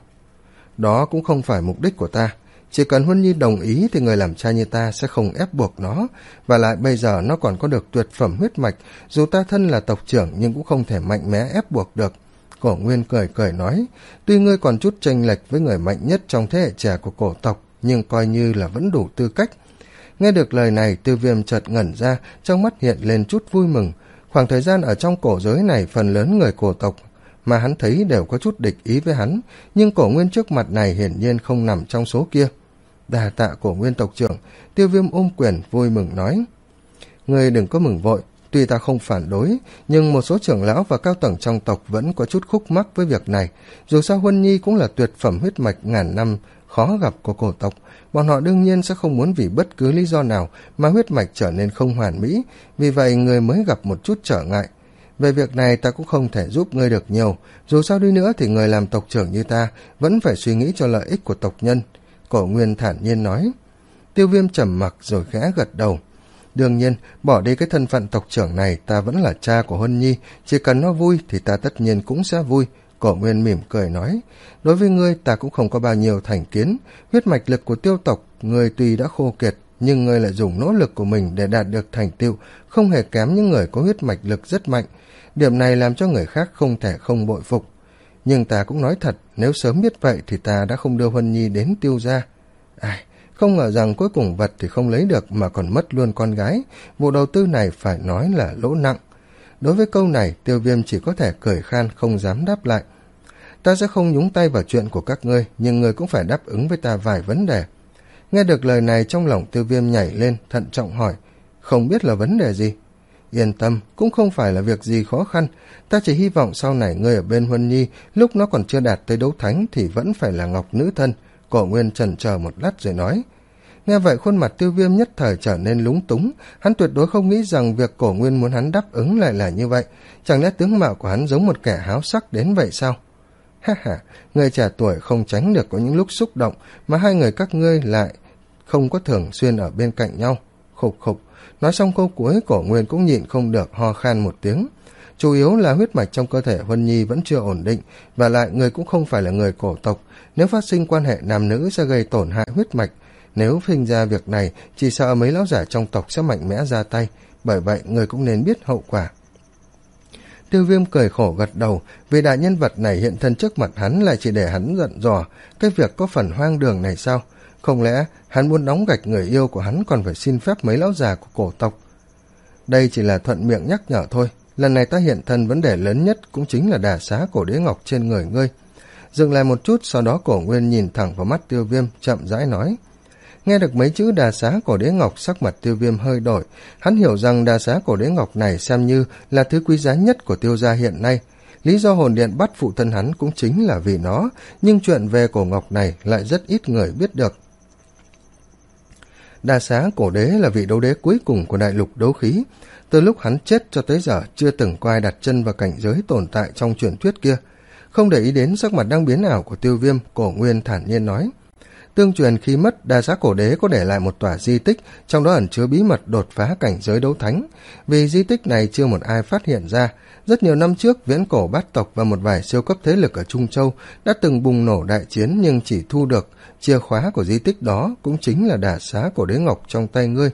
Đó cũng không phải mục đích của ta. Chỉ cần Huân Nhi đồng ý thì người làm cha như ta sẽ không ép buộc nó, và lại bây giờ nó còn có được tuyệt phẩm huyết mạch, dù ta thân là tộc trưởng nhưng cũng không thể mạnh mẽ ép buộc được. Cổ Nguyên cười cười nói, tuy ngươi còn chút chênh lệch với người mạnh nhất trong thế hệ trẻ của cổ tộc, nhưng coi như là vẫn đủ tư cách. Nghe được lời này, Tiêu Viêm chợt ngẩn ra, trong mắt hiện lên chút vui mừng. Khoảng thời gian ở trong cổ giới này, phần lớn người cổ tộc mà hắn thấy đều có chút địch ý với hắn, nhưng Cổ Nguyên trước mặt này hiển nhiên không nằm trong số kia. Đà tạ Cổ Nguyên tộc trưởng. Tiêu Viêm ôm quyền vui mừng nói. Ngươi đừng có mừng vội, tuy ta không phản đối, nhưng một số trưởng lão và cao tầng trong tộc vẫn có chút khúc mắc với việc này. Dù sao Huân Nhi cũng là tuyệt phẩm huyết mạch ngàn năm khó gặp của cổ tộc, bọn họ đương nhiên sẽ không muốn vì bất cứ lý do nào mà huyết mạch trở nên không hoàn mỹ, vì vậy người mới gặp một chút trở ngại. Về việc này ta cũng không thể giúp ngươi được nhiều, dù sao đi nữa thì người làm tộc trưởng như ta vẫn phải suy nghĩ cho lợi ích của tộc nhân. Cổ Nguyên thản nhiên nói. Tiêu Viêm trầm mặc rồi khẽ gật đầu. Đương nhiên, bỏ đi cái thân phận tộc trưởng này, ta vẫn là cha của Huân Nhi, chỉ cần nó vui thì ta tất nhiên cũng sẽ vui. Cổ Nguyên mỉm cười nói, đối với ngươi ta cũng không có bao nhiêu thành kiến, huyết mạch lực của tiêu tộc, ngươi tuy đã khô kiệt, nhưng ngươi lại dùng nỗ lực của mình để đạt được thành tựu, không hề kém những người có huyết mạch lực rất mạnh. Điểm này làm cho người khác không thể không bội phục. Nhưng ta cũng nói thật, nếu sớm biết vậy thì ta đã không đưa Huân Nhi đến Tiêu gia. Ai, không ngờ rằng cuối cùng vật thì không lấy được mà còn mất luôn con gái. Vụ đầu tư này phải nói là lỗ nặng. Đối với câu này, Tiêu Viêm chỉ có thể cười khan, không dám đáp lại. Ta sẽ không nhúng tay vào chuyện của các ngươi, nhưng ngươi cũng phải đáp ứng với ta vài vấn đề. Nghe được lời này, trong lòng Tiêu Viêm nhảy lên, thận trọng hỏi, không biết là vấn đề gì? Yên tâm, cũng không phải là việc gì khó khăn, ta chỉ hy vọng sau này ngươi ở bên Huân Nhi, lúc nó còn chưa đạt tới đấu thánh thì vẫn phải là ngọc nữ thân. Cổ Nguyên chần chờ một lát rồi nói. Nghe vậy khuôn mặt Tiêu Viêm nhất thời trở nên lúng túng, hắn tuyệt đối không nghĩ rằng việc Cổ Nguyên muốn hắn đáp ứng lại là như vậy, chẳng lẽ tướng mạo của hắn giống một kẻ háo sắc đến vậy sao? Ha ha, người trẻ tuổi không tránh được có những lúc xúc động, mà hai người các ngươi lại không có thường xuyên ở bên cạnh nhau. Khục khục. Nói xong câu cuối, Cổ Nguyên cũng nhịn không được ho khan một tiếng. Chủ yếu là huyết mạch trong cơ thể Huân Nhi vẫn chưa ổn định, và lại người cũng không phải là người cổ tộc, nếu phát sinh quan hệ nam nữ sẽ gây tổn hại huyết mạch. Nếu sinh ra việc này, chỉ sợ mấy lão giả trong tộc sẽ mạnh mẽ ra tay, bởi vậy người cũng nên biết hậu quả. Tiêu Viêm cười khổ gật đầu, vì đại nhân vật này hiện thân trước mặt hắn lại chỉ để hắn giận dò, cái việc có phần hoang đường này sao? Không lẽ hắn muốn đóng gạch người yêu của hắn còn phải xin phép mấy lão già của cổ tộc? đây chỉ là thuận miệng nhắc nhở thôi, lần này ta hiện thân vấn đề lớn nhất cũng chính là đà xá cổ đế ngọc trên người ngươi. Dừng lại một chút, sau đó Cổ Nguyên nhìn thẳng vào mắt Tiêu Viêm, chậm rãi nói. Nghe được mấy chữ đà xá cổ đế ngọc, sắc mặt Tiêu Viêm hơi đổi. Hắn hiểu rằng đà xá cổ đế ngọc này xem như là thứ quý giá nhất của Tiêu gia hiện nay. Lý do hồn điện bắt phụ thân hắn cũng chính là vì nó, nhưng chuyện về cổ ngọc này lại rất ít người biết được. Đà xá cổ đế là vị đấu đế cuối cùng của đại lục đấu khí. Từ lúc hắn chết cho tới giờ chưa từng có ai đặt chân vào cảnh giới tồn tại trong truyền thuyết kia. Không để ý đến sắc mặt đang biến ảo của Tiêu Viêm, Cổ Nguyên thản nhiên nói. Tương truyền khi mất, đà xá cổ đế có để lại một tòa di tích, trong đó ẩn chứa bí mật đột phá cảnh giới đấu thánh. Vì di tích này chưa một ai phát hiện ra, rất nhiều năm trước viễn cổ bát tộc và một vài siêu cấp thế lực ở Trung Châu đã từng bùng nổ đại chiến, nhưng chỉ thu được chìa khóa của di tích đó, cũng chính là đà xá cổ đế ngọc trong tay ngươi.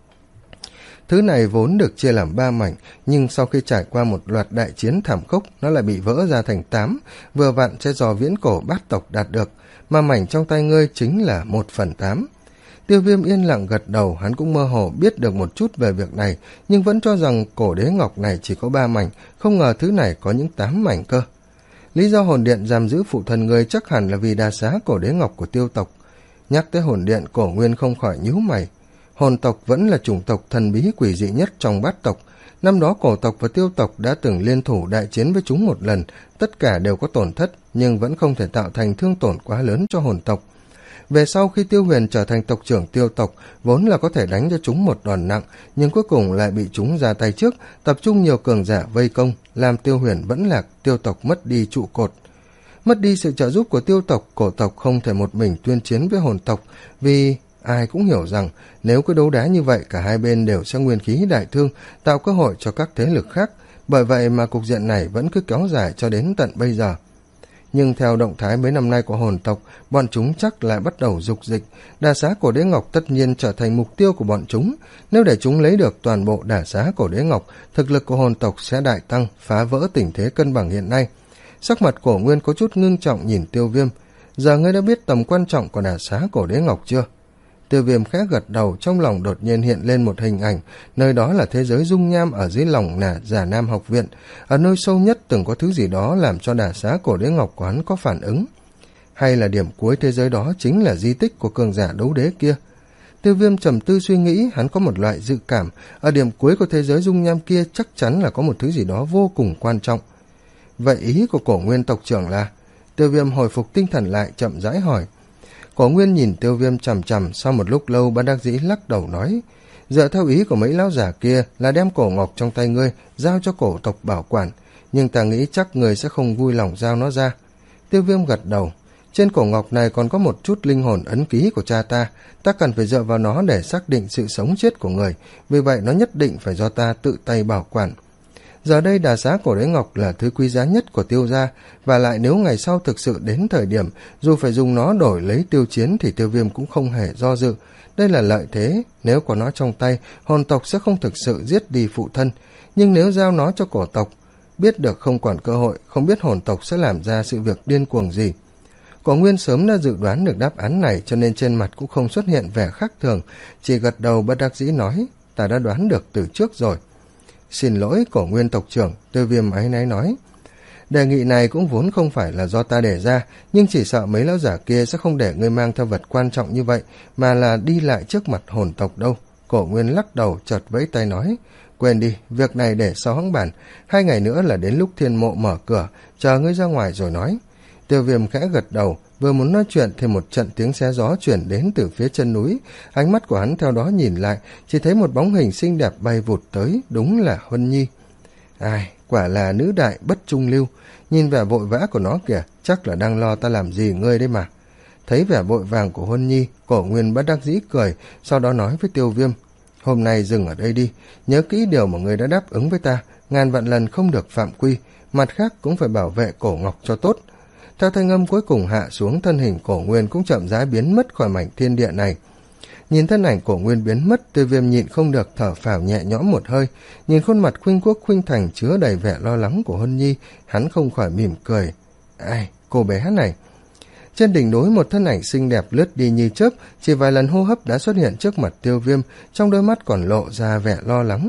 Thứ này vốn được chia làm ba mảnh, nhưng sau khi trải qua một loạt đại chiến thảm khốc, nó lại bị vỡ ra thành tám, vừa vặn sẽ do viễn cổ bát tộc đạt được, mà mảnh trong tay ngươi chính là một phần tám. Tiêu Viêm yên lặng gật đầu, hắn cũng mơ hồ biết được một chút về việc này, nhưng vẫn cho rằng cổ đế ngọc này chỉ có ba mảnh, không ngờ thứ này có những tám mảnh cơ. Lý do hồn điện giam giữ phụ thân ngươi chắc hẳn là vì đà xá cổ đế ngọc của Tiêu tộc. Nhắc tới hồn điện, Cổ Nguyên không khỏi nhíu mày. Hồn tộc vẫn là chủng tộc thần bí quỷ dị nhất trong bát tộc. Năm đó cổ tộc và Tiêu tộc đã từng liên thủ đại chiến với chúng một lần, tất cả đều có tổn thất, nhưng vẫn không thể tạo thành thương tổn quá lớn cho hồn tộc. Về sau khi Tiêu Huyền trở thành tộc trưởng Tiêu tộc, vốn là có thể đánh cho chúng một đòn nặng, nhưng cuối cùng lại bị chúng ra tay trước, tập trung nhiều cường giả vây công, làm Tiêu Huyền vẫn lạc, Tiêu tộc mất đi trụ cột. Mất đi sự trợ giúp của Tiêu tộc, cổ tộc không thể một mình tuyên chiến với hồn tộc, vì ai cũng hiểu rằng nếu cứ đấu đá như vậy, cả hai bên đều sẽ nguyên khí đại thương, tạo cơ hội cho các thế lực khác. Bởi vậy mà cục diện này vẫn cứ kéo dài cho đến tận bây giờ. Nhưng theo động thái mấy năm nay của hồn tộc, bọn chúng chắc lại bắt đầu dục dịch. Đà xá cổ đế ngọc tất nhiên trở thành mục tiêu của bọn chúng. Nếu để chúng lấy được toàn bộ đà xá cổ đế ngọc, thực lực của hồn tộc sẽ đại tăng, phá vỡ tình thế cân bằng hiện nay. Sắc mặt Cổ Nguyên có chút ngưng trọng nhìn Tiêu Viêm. Giờ ngươi đã biết tầm quan trọng của đà xá cổ đế ngọc chưa? Tiêu Viêm khẽ gật đầu, trong lòng đột nhiên hiện lên một hình ảnh, nơi đó là thế giới dung nham ở dưới lòng nà Già Nam học viện. Ở nơi sâu nhất từng có thứ gì đó làm cho đà xá cổ đế ngọc của hắn có phản ứng. Hay là điểm cuối thế giới đó chính là di tích của cường giả đấu đế kia? Tiêu Viêm trầm tư suy nghĩ, hắn có một loại dự cảm, ở điểm cuối của thế giới dung nham kia chắc chắn là có một thứ gì đó vô cùng quan trọng. Vậy ý của Cổ Nguyên tộc trưởng là? Tiêu Viêm hồi phục tinh thần lại, chậm rãi hỏi. Cổ Nguyên nhìn Tiêu Viêm chằm chằm, sau một lúc lâu bất đắc dĩ lắc đầu nói, dựa theo ý của mấy lão giả kia là đem cổ ngọc trong tay ngươi giao cho cổ tộc bảo quản, nhưng ta nghĩ chắc người sẽ không vui lòng giao nó ra. Tiêu Viêm gật đầu. Trên cổ ngọc này còn có một chút linh hồn ấn ký của cha ta, ta cần phải dựa vào nó để xác định sự sống chết của người, vì vậy nó nhất định phải do ta tự tay bảo quản. Giờ đây đà xá cổ đế ngọc là thứ quý giá nhất của Tiêu gia, và lại nếu ngày sau thực sự đến thời điểm dù phải dùng nó đổi lấy Tiêu Chiến thì Tiêu Viêm cũng không hề do dự. Đây là lợi thế, nếu có nó trong tay, hồn tộc sẽ không thực sự giết đi phụ thân, nhưng nếu giao nó cho cổ tộc, biết được không còn cơ hội, không biết hồn tộc sẽ làm ra sự việc điên cuồng gì. Cổ Nguyên sớm đã dự đoán được đáp án này, cho nên trên mặt cũng không xuất hiện vẻ khác thường, chỉ gật đầu bất đắc dĩ nói, ta đã đoán được từ trước rồi. Xin lỗi Cổ Nguyên tộc trưởng, Tiêu Viêm áy náy nói. Đề nghị này cũng vốn không phải là do ta đề ra, nhưng chỉ sợ mấy lão giả kia sẽ không để ngươi mang theo vật quan trọng như vậy, mà là đi lại trước mặt hồn tộc đâu. Cổ Nguyên lắc đầu, chợt vẫy tay nói, quên đi, việc này để sau hãng bản, hai ngày nữa là đến lúc thiên mộ mở cửa, chờ ngươi ra ngoài rồi nói. Tiêu Viêm khẽ gật đầu, vừa muốn nói chuyện thì một trận tiếng xé gió chuyển đến từ phía chân núi. Ánh mắt của hắn theo đó nhìn lại, chỉ thấy một bóng hình xinh đẹp bay vụt tới, đúng là Huân Nhi. Ai, quả là nữ đại bất trung lưu, nhìn vẻ vội vã của nó kìa, chắc là đang lo ta làm gì ngươi đấy mà. Thấy vẻ vội vàng của Huân Nhi, Cổ Nguyên bất đắc dĩ cười, sau đó nói với Tiêu Viêm, hôm nay dừng ở đây đi, nhớ kỹ điều mà ngươi đã đáp ứng với ta, ngàn vạn lần không được phạm quy, mặt khác cũng phải bảo vệ cổ ngọc cho tốt. Theo thanh âm cuối cùng hạ xuống, thân hình Cổ Nguyên cũng chậm rãi biến mất khỏi mảnh thiên địa này. Nhìn thân ảnh Cổ Nguyên biến mất, Tiêu Viêm nhịn không được thở phào nhẹ nhõm một hơi, nhìn khuôn mặt khuynh quốc khuynh thành chứa đầy vẻ lo lắng của Huân Nhi, hắn không khỏi mỉm cười. Ai, cô bé này. Trên đỉnh núi một thân ảnh xinh đẹp lướt đi như chớp, chỉ vài lần hô hấp đã xuất hiện trước mặt Tiêu Viêm, trong đôi mắt còn lộ ra vẻ lo lắng.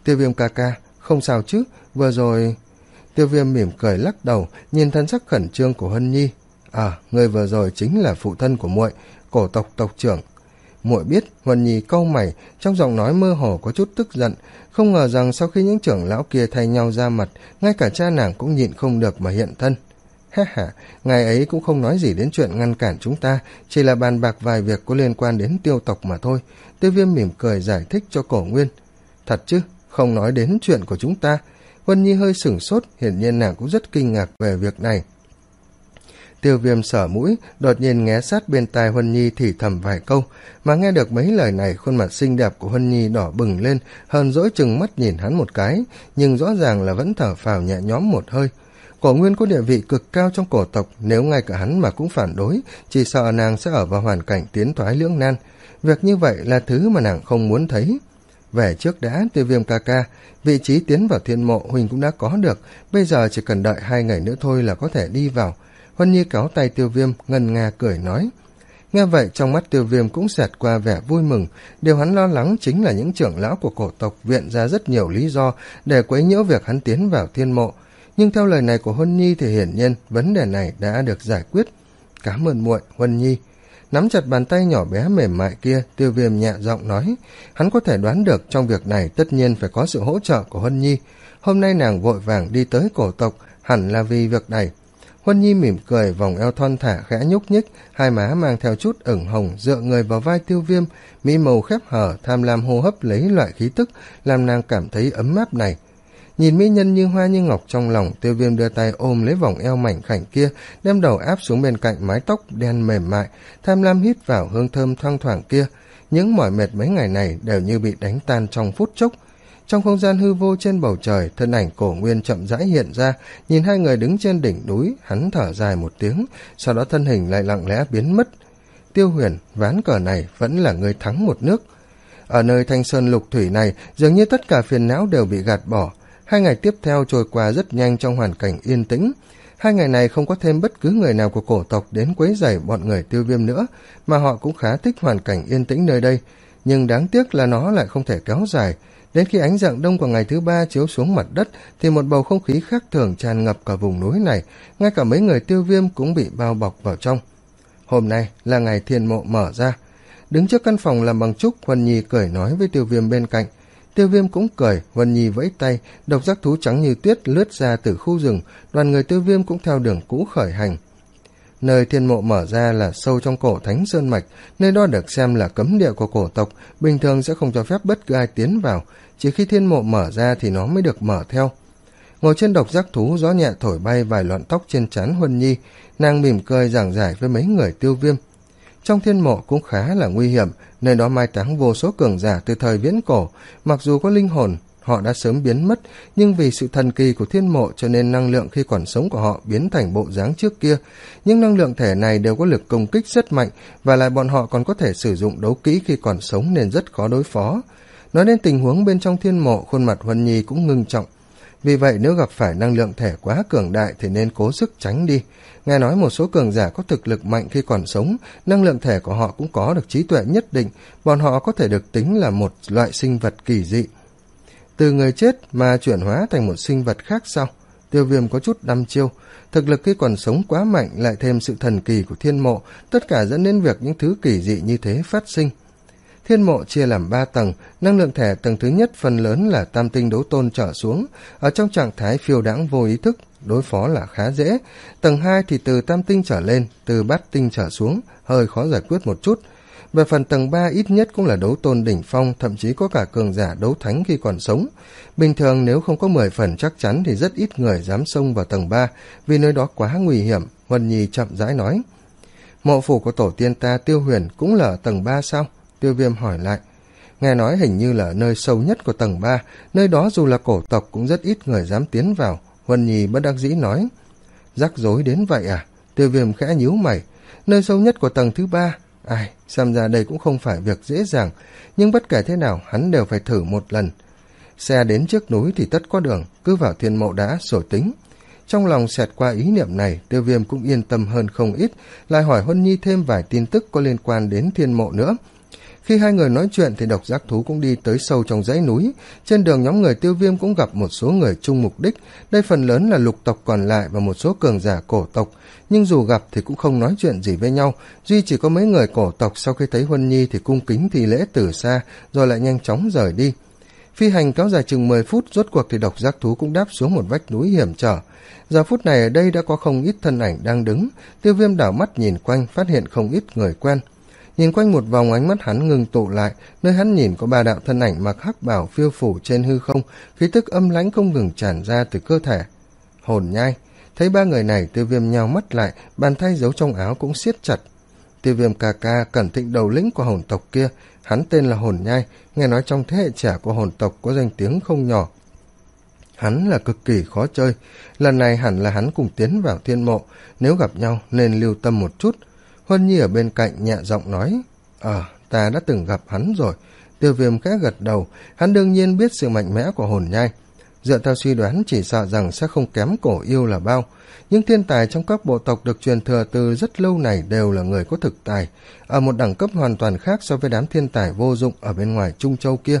Tiêu Viêm ca ca, không sao chứ, vừa rồi... Tiêu Viêm mỉm cười lắc đầu, nhìn thân sắc khẩn trương của Huân Nhi. À, người vừa rồi chính là phụ thân của muội, cổ tộc tộc trưởng. Muội biết. Huân Nhi cau mày, trong giọng nói mơ hồ có chút tức giận, không ngờ rằng sau khi những trưởng lão kia thay nhau ra mặt, ngay cả cha nàng cũng nhịn không được mà hiện thân. Ha ha, ngài ấy cũng không nói gì đến chuyện ngăn cản chúng ta, chỉ là bàn bạc vài việc có liên quan đến Tiêu tộc mà thôi. Tiêu Viêm mỉm cười giải thích cho Cổ Nguyên. Thật chứ, không nói đến chuyện của chúng ta. Huân Nhi hơi sửng sốt, hiển nhiên nàng cũng rất kinh ngạc về việc này. Tiêu Viêm sở mũi, đột nhiên nghe sát bên tai Huân Nhi thì thầm vài câu, mà nghe được mấy lời này, khuôn mặt xinh đẹp của Huân Nhi đỏ bừng lên, hờn dỗi chừng mắt nhìn hắn một cái, nhưng rõ ràng là vẫn thở phào nhẹ nhõm một hơi. Cổ Nguyên có địa vị cực cao trong cổ tộc, nếu ngay cả hắn mà cũng phản đối, chỉ sợ nàng sẽ ở vào hoàn cảnh tiến thoái lưỡng nan. Việc như vậy là thứ mà nàng không muốn thấy. Về trước đã, Tiêu Viêm ca ca, vị trí tiến vào thiên mộ Huỳnh cũng đã có được, bây giờ chỉ cần đợi hai ngày nữa thôi là có thể đi vào. Huân Nhi kéo tay Tiêu Viêm, ngân nga cười nói. Nghe vậy trong mắt Tiêu Viêm cũng xẹt qua vẻ vui mừng, điều hắn lo lắng chính là những trưởng lão của cổ tộc viện ra rất nhiều lý do để quấy nhiễu việc hắn tiến vào thiên mộ. Nhưng theo lời này của Huân Nhi thì hiển nhiên vấn đề này đã được giải quyết. Cảm ơn muội, Huân Nhi. Nắm chặt bàn tay nhỏ bé mềm mại kia, Tiêu Viêm nhẹ giọng nói. Hắn có thể đoán được trong việc này tất nhiên phải có sự hỗ trợ của Huân Nhi. Hôm nay nàng vội vàng đi tới cổ tộc, hẳn là vì việc này. Huân Nhi mỉm cười, vòng eo thon thả khẽ nhúc nhích, hai má mang theo chút ửng hồng, dựa người vào vai Tiêu Viêm, mỹ màu khép hở, tham lam hô hấp lấy loại khí tức, làm nàng cảm thấy ấm áp này. Nhìn mỹ nhân như hoa như ngọc trong lòng, Tiêu Viêm đưa tay ôm lấy vòng eo mảnh khảnh kia, đem đầu áp xuống bên cạnh mái tóc đen mềm mại, tham lam hít vào hương thơm thoang thoảng kia. Những mỏi mệt mấy ngày này đều như bị đánh tan trong phút chốc. Trong không gian hư vô trên bầu trời, thân ảnh Cổ Nguyên chậm rãi hiện ra, nhìn hai người đứng trên đỉnh núi, hắn thở dài một tiếng, sau đó thân hình lại lặng lẽ biến mất. Tiêu Huyền, ván cờ này vẫn là người thắng một nước. Ở nơi thanh sơn lục thủy này, dường như tất cả phiền não đều bị gạt bỏ. Hai ngày tiếp theo trôi qua rất nhanh trong hoàn cảnh yên tĩnh. Hai ngày này không có thêm bất cứ người nào của cổ tộc đến quấy rầy bọn người Tiêu Viêm nữa, mà họ cũng khá thích hoàn cảnh yên tĩnh nơi đây. Nhưng đáng tiếc là nó lại không thể kéo dài. Đến khi ánh rạng đông của ngày thứ ba chiếu xuống mặt đất, thì một bầu không khí khác thường tràn ngập cả vùng núi này, ngay cả mấy người Tiêu Viêm cũng bị bao bọc vào trong. Hôm nay là ngày thiên mộ mở ra. Đứng trước căn phòng làm bằng trúc, Huân Nhi cười nói với Tiêu Viêm bên cạnh. Tiêu Viêm cũng cười, Huân Nhi vẫy tay, độc giác thú trắng như tuyết lướt ra từ khu rừng, đoàn người Tiêu Viêm cũng theo đường cũ khởi hành. Nơi thiên mộ mở ra là sâu trong cổ thánh sơn mạch, nơi đó được xem là cấm địa của cổ tộc, bình thường sẽ không cho phép bất cứ ai tiến vào, chỉ khi thiên mộ mở ra thì nó mới được mở theo. Ngồi trên độc giác thú, gió nhẹ thổi bay vài lọn tóc trên trán Huân Nhi, nàng mỉm cười giảng giải với mấy người Tiêu Viêm. Trong thiên mộ cũng khá là nguy hiểm, nơi đó mai táng vô số cường giả từ thời viễn cổ, mặc dù có linh hồn, họ đã sớm biến mất, nhưng vì sự thần kỳ của thiên mộ cho nên năng lượng khi còn sống của họ biến thành bộ dáng trước kia. Những năng lượng thể này đều có lực công kích rất mạnh, và lại bọn họ còn có thể sử dụng đấu kỹ khi còn sống nên rất khó đối phó. Nói đến tình huống bên trong thiên mộ, khuôn mặt Huân Nhi cũng ngưng trọng. Vì vậy nếu gặp phải năng lượng thể quá cường đại thì nên cố sức tránh đi. Nghe nói một số cường giả có thực lực mạnh khi còn sống, năng lượng thể của họ cũng có được trí tuệ nhất định, bọn họ có thể được tính là một loại sinh vật kỳ dị. Từ người chết mà chuyển hóa thành một sinh vật khác sao? Tiêu Viêm có chút đăm chiêu. Thực lực khi còn sống quá mạnh, lại thêm sự thần kỳ của thiên mộ, tất cả dẫn đến việc những thứ kỳ dị như thế phát sinh. Thiên mộ chia làm ba tầng, năng lượng thể tầng thứ nhất phần lớn là tam tinh đấu tôn trở xuống, ở trong trạng thái phiêu đãng vô ý thức, đối phó là khá dễ. Tầng hai thì từ tam tinh trở lên, từ bát tinh trở xuống, hơi khó giải quyết một chút. Về phần tầng ba ít nhất cũng là đấu tôn đỉnh phong, thậm chí có cả cường giả đấu thánh khi còn sống. Bình thường nếu không có mười phần chắc chắn thì rất ít người dám xông vào tầng ba, vì nơi đó quá nguy hiểm, Huân Nhi chậm rãi nói. Mộ phủ của tổ tiên ta Tiêu Huyền cũng là ở tầng ba sao? Tiêu Viêm hỏi lại. Nghe nói hình như là nơi sâu nhất của tầng ba, nơi đó dù là cổ tộc cũng rất ít người dám tiến vào, Huân Nhi bất đắc dĩ nói. Rắc rối đến vậy à? Tiêu Viêm khẽ nhíu mày. Nơi sâu nhất của tầng thứ ba, ai, xem ra đây cũng không phải việc dễ dàng, nhưng bất kể thế nào hắn đều phải thử một lần. Xe đến trước núi thì tất có đường, cứ vào thiên mộ đã rồi tính. Trong lòng xẹt qua ý niệm này, Tiêu Viêm cũng yên tâm hơn không ít, lại hỏi Huân Nhi thêm vài tin tức có liên quan đến thiên mộ nữa. Khi hai người nói chuyện thì độc giác thú cũng đi tới sâu trong dãy núi. Trên đường nhóm người Tiêu Viêm cũng gặp một số người chung mục đích, đây phần lớn là lục tộc còn lại và một số cường giả cổ tộc, nhưng dù gặp thì cũng không nói chuyện gì với nhau, duy chỉ có mấy người cổ tộc sau khi thấy Huân Nhi thì cung kính thi lễ từ xa, rồi lại nhanh chóng rời đi. Phi hành kéo dài chừng mười phút, rốt cuộc thì độc giác thú cũng đáp xuống một vách núi hiểm trở. Giờ phút này ở đây đã có không ít thân ảnh đang đứng. Tiêu Viêm đảo mắt nhìn quanh, phát hiện không ít người quen. Nhìn quanh một vòng, ánh mắt hắn ngừng tụ lại, nơi hắn nhìn có ba đạo thân ảnh mặc hắc bào phiêu phủ trên hư không, khí tức âm lãnh không ngừng tràn ra từ cơ thể. Hồn nhai. Thấy ba người này, Tiêu Viêm nhao mắt lại, bàn tay giấu trong áo cũng siết chặt. Tiêu Viêm ca ca, Cẩn Thịnh đầu lĩnh của hồn tộc kia, hắn tên là Hồn Nhai, nghe nói trong thế hệ trẻ của hồn tộc có danh tiếng không nhỏ. Hắn là cực kỳ khó chơi, lần này hẳn là hắn cùng tiến vào thiên mộ, nếu gặp nhau nên lưu tâm một chút. Huân Nhi ở bên cạnh nhẹ giọng nói, Ờ, ta đã từng gặp hắn rồi. Tiêu Viêm khẽ gật đầu, hắn đương nhiên biết sự mạnh mẽ của Hồn Nhai. Dựa theo suy đoán chỉ sợ rằng sẽ không kém Cổ Yêu là bao. Những thiên tài trong các bộ tộc được truyền thừa từ rất lâu này đều là người có thực tài, ở một đẳng cấp hoàn toàn khác so với đám thiên tài vô dụng ở bên ngoài Trung Châu kia.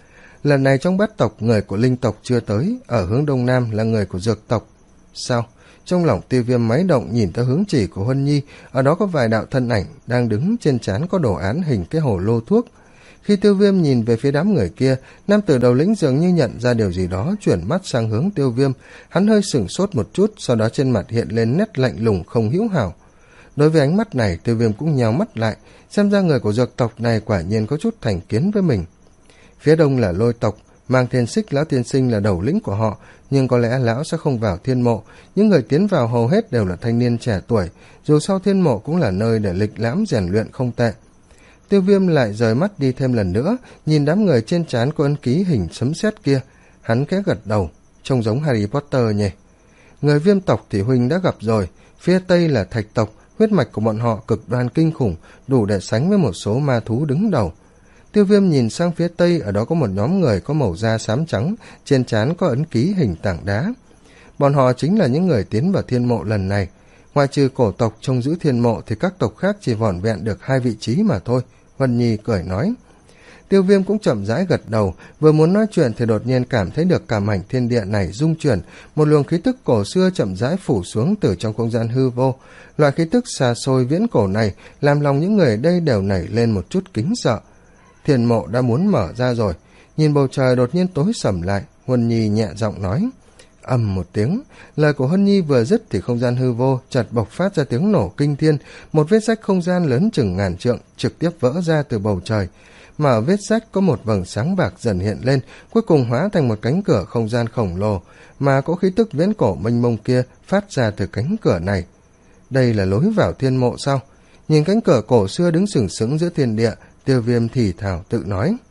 Lần này trong bát tộc, người của linh tộc chưa tới, ở hướng đông nam là người của dược tộc. Sao? Trong lòng Tiêu Viêm máy động nhìn tới hướng chỉ của Huân Nhi, ở đó có vài đạo thân ảnh đang đứng, trên trán có đồ án hình cái hồ lô thuốc. Khi Tiêu Viêm nhìn về phía đám người kia, nam tử đầu lĩnh dường như nhận ra điều gì đó, chuyển mắt sang hướng Tiêu Viêm. Hắn hơi sửng sốt một chút, sau đó trên mặt hiện lên nét lạnh lùng không hữu hảo. Đối với ánh mắt này, Tiêu Viêm cũng nheo mắt lại, xem ra người của dược tộc này quả nhiên có chút thành kiến với mình. Phía đông là Lôi tộc, Mang Thiên Xích lão tiên sinh là đầu lĩnh của họ, nhưng có lẽ lão sẽ không vào thiên mộ. Những người tiến vào hầu hết đều là thanh niên trẻ tuổi, dù sao thiên mộ cũng là nơi để lịch lãm rèn luyện không tệ. Tiêu Viêm lại rời mắt đi thêm lần nữa, nhìn đám người trên trán có ấn ký hình sấm sét kia, hắn khẽ gật đầu, trông giống Harry Potter nhỉ. Người Viêm tộc thì huynh đã gặp rồi, phía tây là Thạch tộc, huyết mạch của bọn họ cực đoan kinh khủng, đủ để sánh với một số ma thú đứng đầu. Tiêu Viêm nhìn sang phía tây, ở đó có một nhóm người có màu da xám trắng, trên trán có ấn ký hình tảng đá. Bọn họ chính là những người tiến vào thiên mộ lần này. Ngoài trừ cổ tộc trông giữ thiên mộ thì các tộc khác chỉ vỏn vẹn được hai vị trí mà thôi. Huân Nhi cười nói. Tiêu Viêm cũng chậm rãi gật đầu, vừa muốn nói chuyện thì đột nhiên cảm thấy được cả mảnh thiên địa này rung chuyển, một luồng khí tức cổ xưa chậm rãi phủ xuống từ trong không gian hư vô. Loại khí tức xa xôi viễn cổ này làm lòng những người ở đây đều nảy lên một chút kính sợ. Thiên mộ đã muốn mở ra rồi. Nhìn bầu trời đột nhiên tối sầm lại, Huân Nhi nhẹ giọng nói. Ầm một tiếng, lời của Huân Nhi vừa dứt thì không gian hư vô chợt bộc phát ra tiếng nổ kinh thiên, một vết rách không gian lớn chừng ngàn trượng trực tiếp vỡ ra từ bầu trời, mà ở vết rách có một vầng sáng bạc dần hiện lên, cuối cùng hóa thành một cánh cửa không gian khổng lồ, mà có khí tức viễn cổ mênh mông kia phát ra từ cánh cửa này. Đây là lối vào thiên mộ sao? Nhìn cánh cửa cổ xưa đứng sừng sững giữa thiên địa, Tiêu Viêm thì thào tự nói.